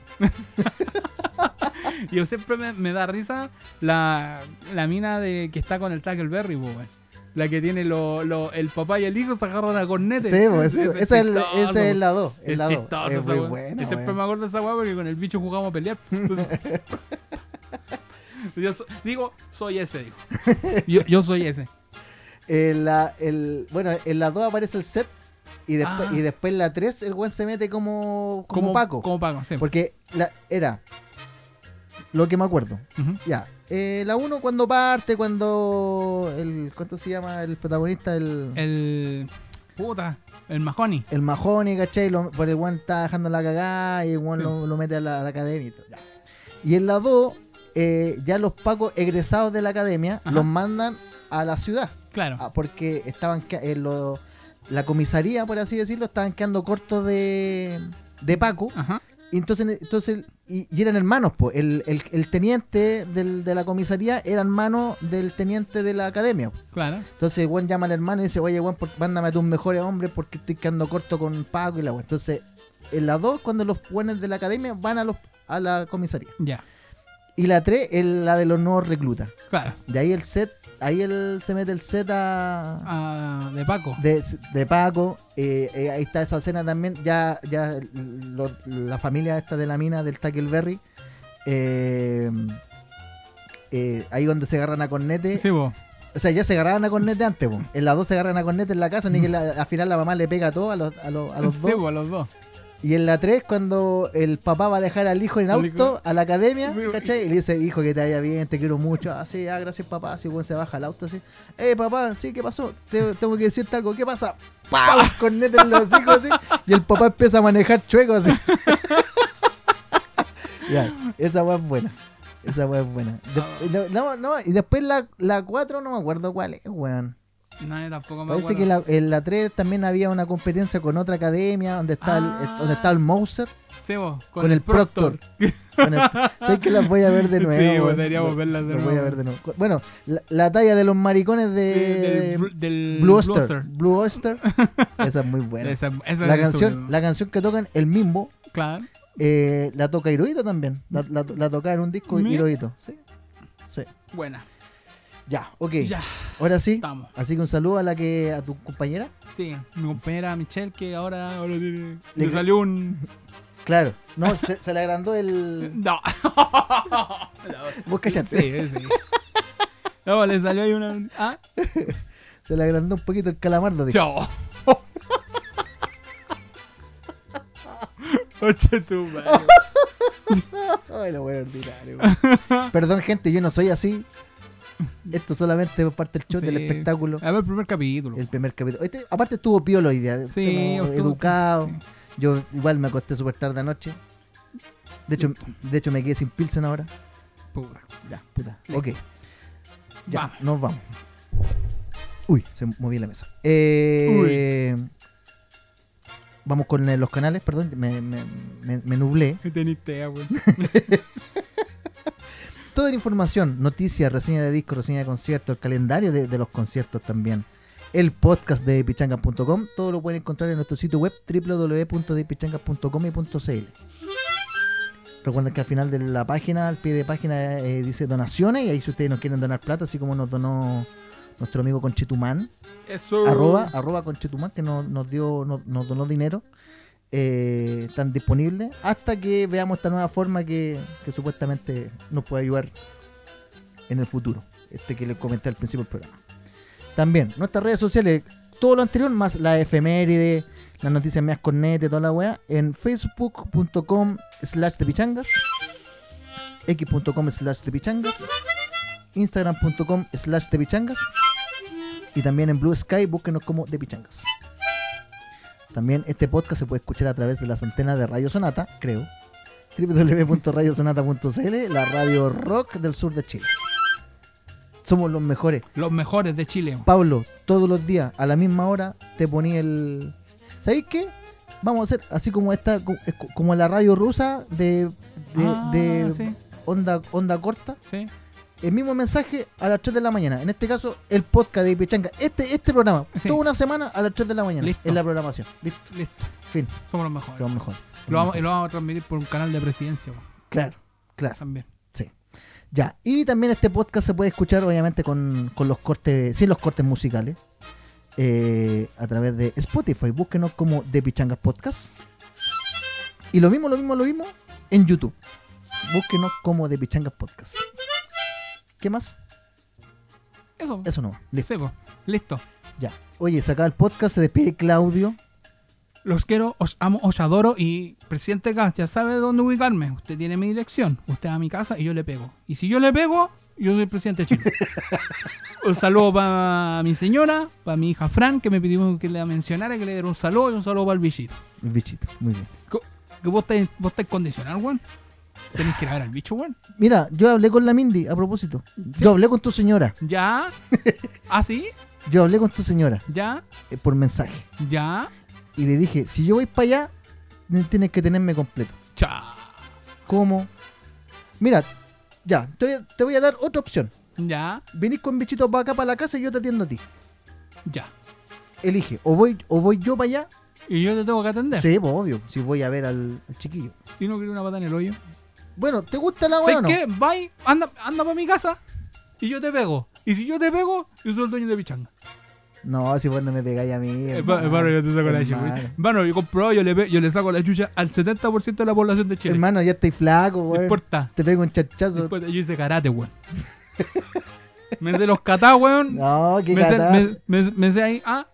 Yo siempre me, me da risa la, la mina de que está con el Tackleberry, po, weón. La que tiene lo, lo, el papá y el hijo se agarran a cornete. Sí, pues, ese- Ese esa es, el- chistoso, esa es po. la dos. Es, Es la dos. chistoso Es esa muy weá. buena. Y siempre weón. me acuerdo de esa weá porque con el bicho jugamos a pelear. Entonces, yo so- digo, soy ese, digo. Yo, yo soy ese. En la, el, bueno, en la dos aparece el set. Y después, Ah. y después en la tres el buen se mete como, como, Paco. Como Paco, sí. Porque la, era lo que me acuerdo. Ujú. Ya. Eh, la uno cuando parte, cuando el ¿cuánto se llama el protagonista? El, el, El. Puta, el Mahoney. Mahoney, ¿cachai? Lo, por el buen está dejando la cagada y el buen Sí. lo, lo mete a la, a la academia y todo. Ya. Y en la dos eh, ya los pacos egresados de la academia Ajá. los mandan a la ciudad. Claro. Ah, porque estaban que- en lo- la comisaría, por así decirlo, estaban quedando cortos de, de Paco. Ajá. Y entonces, entonces y, y eran hermanos, pues. El, el, el teniente del, de la comisaría era hermano del teniente de la academia. Po. Claro. Entonces el weón llama al hermano y dice, oye, weón, por- mándame a tus mejores hombres porque estoy quedando corto con Paco y la weón. Entonces, en la dos, cuando los weones de la academia van a los a la comisaría. Ya. Y la tres es la de los nuevos reclutas. Claro. De ahí el set, ahí el, se mete el set a, Ah, de Paco. de, de Paco, eh, eh, ahí está esa escena también, ya, ya lo- la familia esta de la mina del Tackleberry, eh, eh, ahí donde se agarran a cornete, Sí, vos. o sea, ya se agarraban a cornete antes, po. En las dos se agarran a cornete en la casa, ni que la- al final la mamá le pega todo a los, a los, a los Sí, dos, vos, a los dos. Y en la tres, cuando el papá va a dejar al hijo en Al auto hijo. a la academia, Sí, ¿cachai? Y le dice, hijo, que te vaya bien, te quiero mucho. Ah, sí, ah, gracias, papá. Así, bueno, se baja al auto, así. Eh, papá, sí, ¿qué pasó? Te- tengo que decirte algo. ¿Qué pasa? ¡Pam! Corneta en los hijos, así. Y el papá empieza a manejar chueco, así. Ya, esa weá es buena. Esa weá es buena. De- no, no, no, y después la, la cuatro, no me acuerdo cuál es, weón. No, yo tampoco me Parece acuerdo. que la, en la tres también había una competencia con otra academia donde está, Ah. el, donde está el Mouser Sí, vos, con, con, el Proctor. Con el- sé que las voy a ver de nuevo. Sí, weón. deberíamos Lo- verlas de lo nuevo. voy a ver de nuevo. Bueno, la, la talla de los maricones de del, blu- del Blue Oyster. Oyster. Blue Oyster. Esa es muy buena. Esa, esa La es canción, su- la canción que tocan el mismo Claro. eh, la toca Hirohito también. La, la, la toca en un disco ¿Mira? Hirohito. Sí. Sí. Buena. Ya, ok. Ya, Ahora sí. estamos. Así que un saludo a la que a tu compañera. Sí, mi compañera Michelle, que ahora, ahora tiene- Le- le salió un... Claro. No, se, se le agrandó el. No. Vos callate. Sí, sí. No, le salió ahí una... Ah, Se le agrandó un poquito el calamardo. dijo. chao. Oche tu madre. Ay, lo bueno ordinario. weón. Perdón, gente, yo no soy así. Esto solamente es parte del show, Sí. del espectáculo. A ver, el primer capítulo. El primer capítulo. Este, aparte estuvo piolo hoy día. Sí, como estuvo- educado. sí. Yo igual me acosté súper tarde anoche. De hecho, de hecho me quedé sin Pilsen ahora. Pura. Ya, puta. Listo. Ok. Ya, Vamos. nos vamos. Uy, se movió la mesa. Eh, Vamos con eh, los canales, perdón, me, me, me, me nublé. ¿Qué tenés idea, güey? Toda la información, noticias, reseña de discos, reseña de conciertos, el calendario de, de los conciertos también, el podcast de depichangas punto com, todo lo pueden encontrar en nuestro sitio web doble u doble u doble u punto depichangas punto com y .cl. Recuerden que al final de la página, al pie de página, eh, dice donaciones, y ahí si ustedes nos quieren donar plata, así como nos donó nuestro amigo Conchetumán, Eso. arroba, arroba Conchetumán, que nos, nos dio, nos, nos donó dinero, eh, están disponibles hasta que veamos esta nueva forma que, que supuestamente nos puede ayudar en el futuro, este que les comenté al principio del programa. También nuestras redes sociales, todo lo anterior más la efeméride, las noticias meas cornete, toda la weá, en facebook punto com slash depichangas, x punto com slash depichangas, instagram punto com slash depichangas, y también en Blue Sky búsquenos como Depichangas. También este podcast se puede escuchar a través de las antenas de Radio Sonata, creo. doble u doble u doble u punto radio sonata punto c l, la radio rock del sur de Chile. Somos los mejores. Los mejores de Chile. Pablo, todos los días a la misma hora te ponía el... ¿Sabéis qué? Vamos a hacer así como esta, co- es co- como la radio rusa de, de, Ah, de sí. onda, onda corta. Sí. El mismo mensaje a las tres de la mañana. En este caso, el podcast de Pichanga. Este, este programa, Sí. toda una semana a las tres de la mañana. Listo. En la programación. Listo. Listo. Fin. Somos los mejores. Quedamos mejor. Lo vamos, y lo vamos a transmitir por un canal de presidencia, güey. Claro, claro. También. Sí. Ya. Y también este podcast se puede escuchar, obviamente, con, con los cortes, sin los cortes musicales. eh, a través de Spotify. Búsquenos como The Pichangas Podcast. Y lo mismo, lo mismo, lo mismo en YouTube. Búsquenos como The Pichangas Podcast. ¿Qué más? Eso. Eso no. Listo. Sí, pues. Listo. Ya. Oye, se acaba el podcast, se despide Claudio. Los quiero, os amo, os adoro y presidente Gas ya sabe dónde ubicarme. Usted tiene mi dirección. Usted va a mi casa y yo le pego. Y si yo le pego, yo soy presidente de Chile. Un saludo para mi señora, para mi hija Fran, que me pidió que le mencionara, que le diera un saludo y un saludo para el bichito. El bichito, muy bien. Co- Que vos estáis, vos estáis condicional, weón. Tenéis que ir a ver al bicho, weón. Mira, yo hablé con la Mindy a propósito. ¿Sí? Yo hablé con tu señora. Ya. ¿Ah, sí? Yo hablé con tu señora Ya. eh, por mensaje. Ya. Y le dije, si yo voy para allá, tienes que tenerme completo. Cha. ¿Cómo? Mira, ya, te voy a, te voy a dar otra opción. Ya. Venís con bichito para acá, para la casa, y yo te atiendo a ti. Ya. Elige, o voy o voy yo para allá. Y yo te tengo que atender. Sí, pues obvio, si voy a ver al, al chiquillo. Y no quiero una pata en el hoyo. Bueno, ¿te gusta la ¿Sabes weá o no? qué? Bye, anda, anda para mi casa y yo te pego. Y si yo te pego, yo soy el dueño de Pichanga. No, si vos no me pegáis a mí. Hermano, hermano, yo te saco la hermano. chucha. Hermano, yo compro, yo le, pe- yo le saco la chucha al setenta por ciento de la población de Chile. Hermano, ya estáis flaco, No weón. importa. Te pego un No chachazo. importa, yo hice karate, weón. Me sé los katas, weón. No, qué me, sé, catás. me, me- me sé ahí, ah,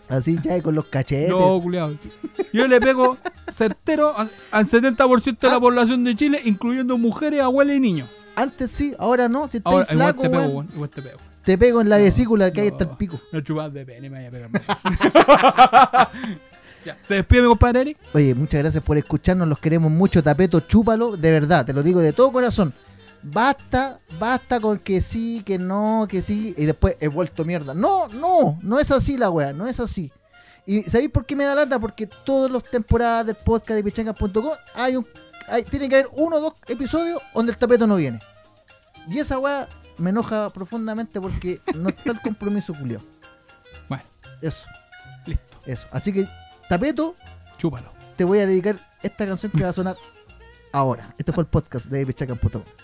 Así ya con los cachetes. No, culiado. Yo le pego certero a- al setenta por ciento de la Ah. población de Chile, incluyendo mujeres, abuelas y niños. Antes sí, ahora no. Si estás Ahora, igual flaco, te pego, weón, weón. Igual te pego. te pego en la vesícula que hay No. hasta el pico. No chupas de pene, me vaya a pegar más. Ya, ¿se despide mi compadre Eric? Oye, muchas gracias por escucharnos, los queremos mucho. Tapeto, chúpalo, de verdad, te lo digo de todo corazón. Basta, basta con que sí, que no, que sí, y después he vuelto mierda. No, no, no es así la wea, no es así. ¿Y sabéis por qué me da lata? Porque todas las temporadas del podcast de pichangas punto com hay un, hay, tiene que haber uno o dos episodios donde el tapeto no viene. Y esa wea me enoja profundamente porque no está el compromiso culiao. Bueno, Eso, listo. eso. Así que, tapeto, Chúpalo. te voy a dedicar esta canción que va a sonar ahora. Este fue el podcast de pichangas punto com.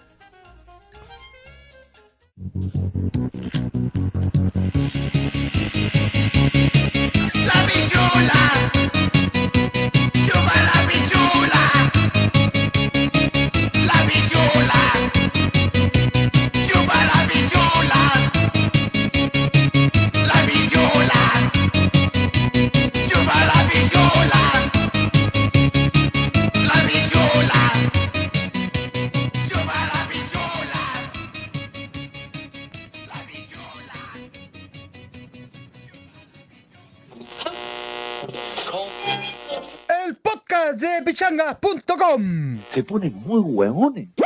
La pichula, chupa la pichula, la pichula, chupa la pichula, la pichula, chupa la pichula, la pichula, chupa la pichula, la pichula. El podcast de pichangas punto com. Se ponen muy hueones.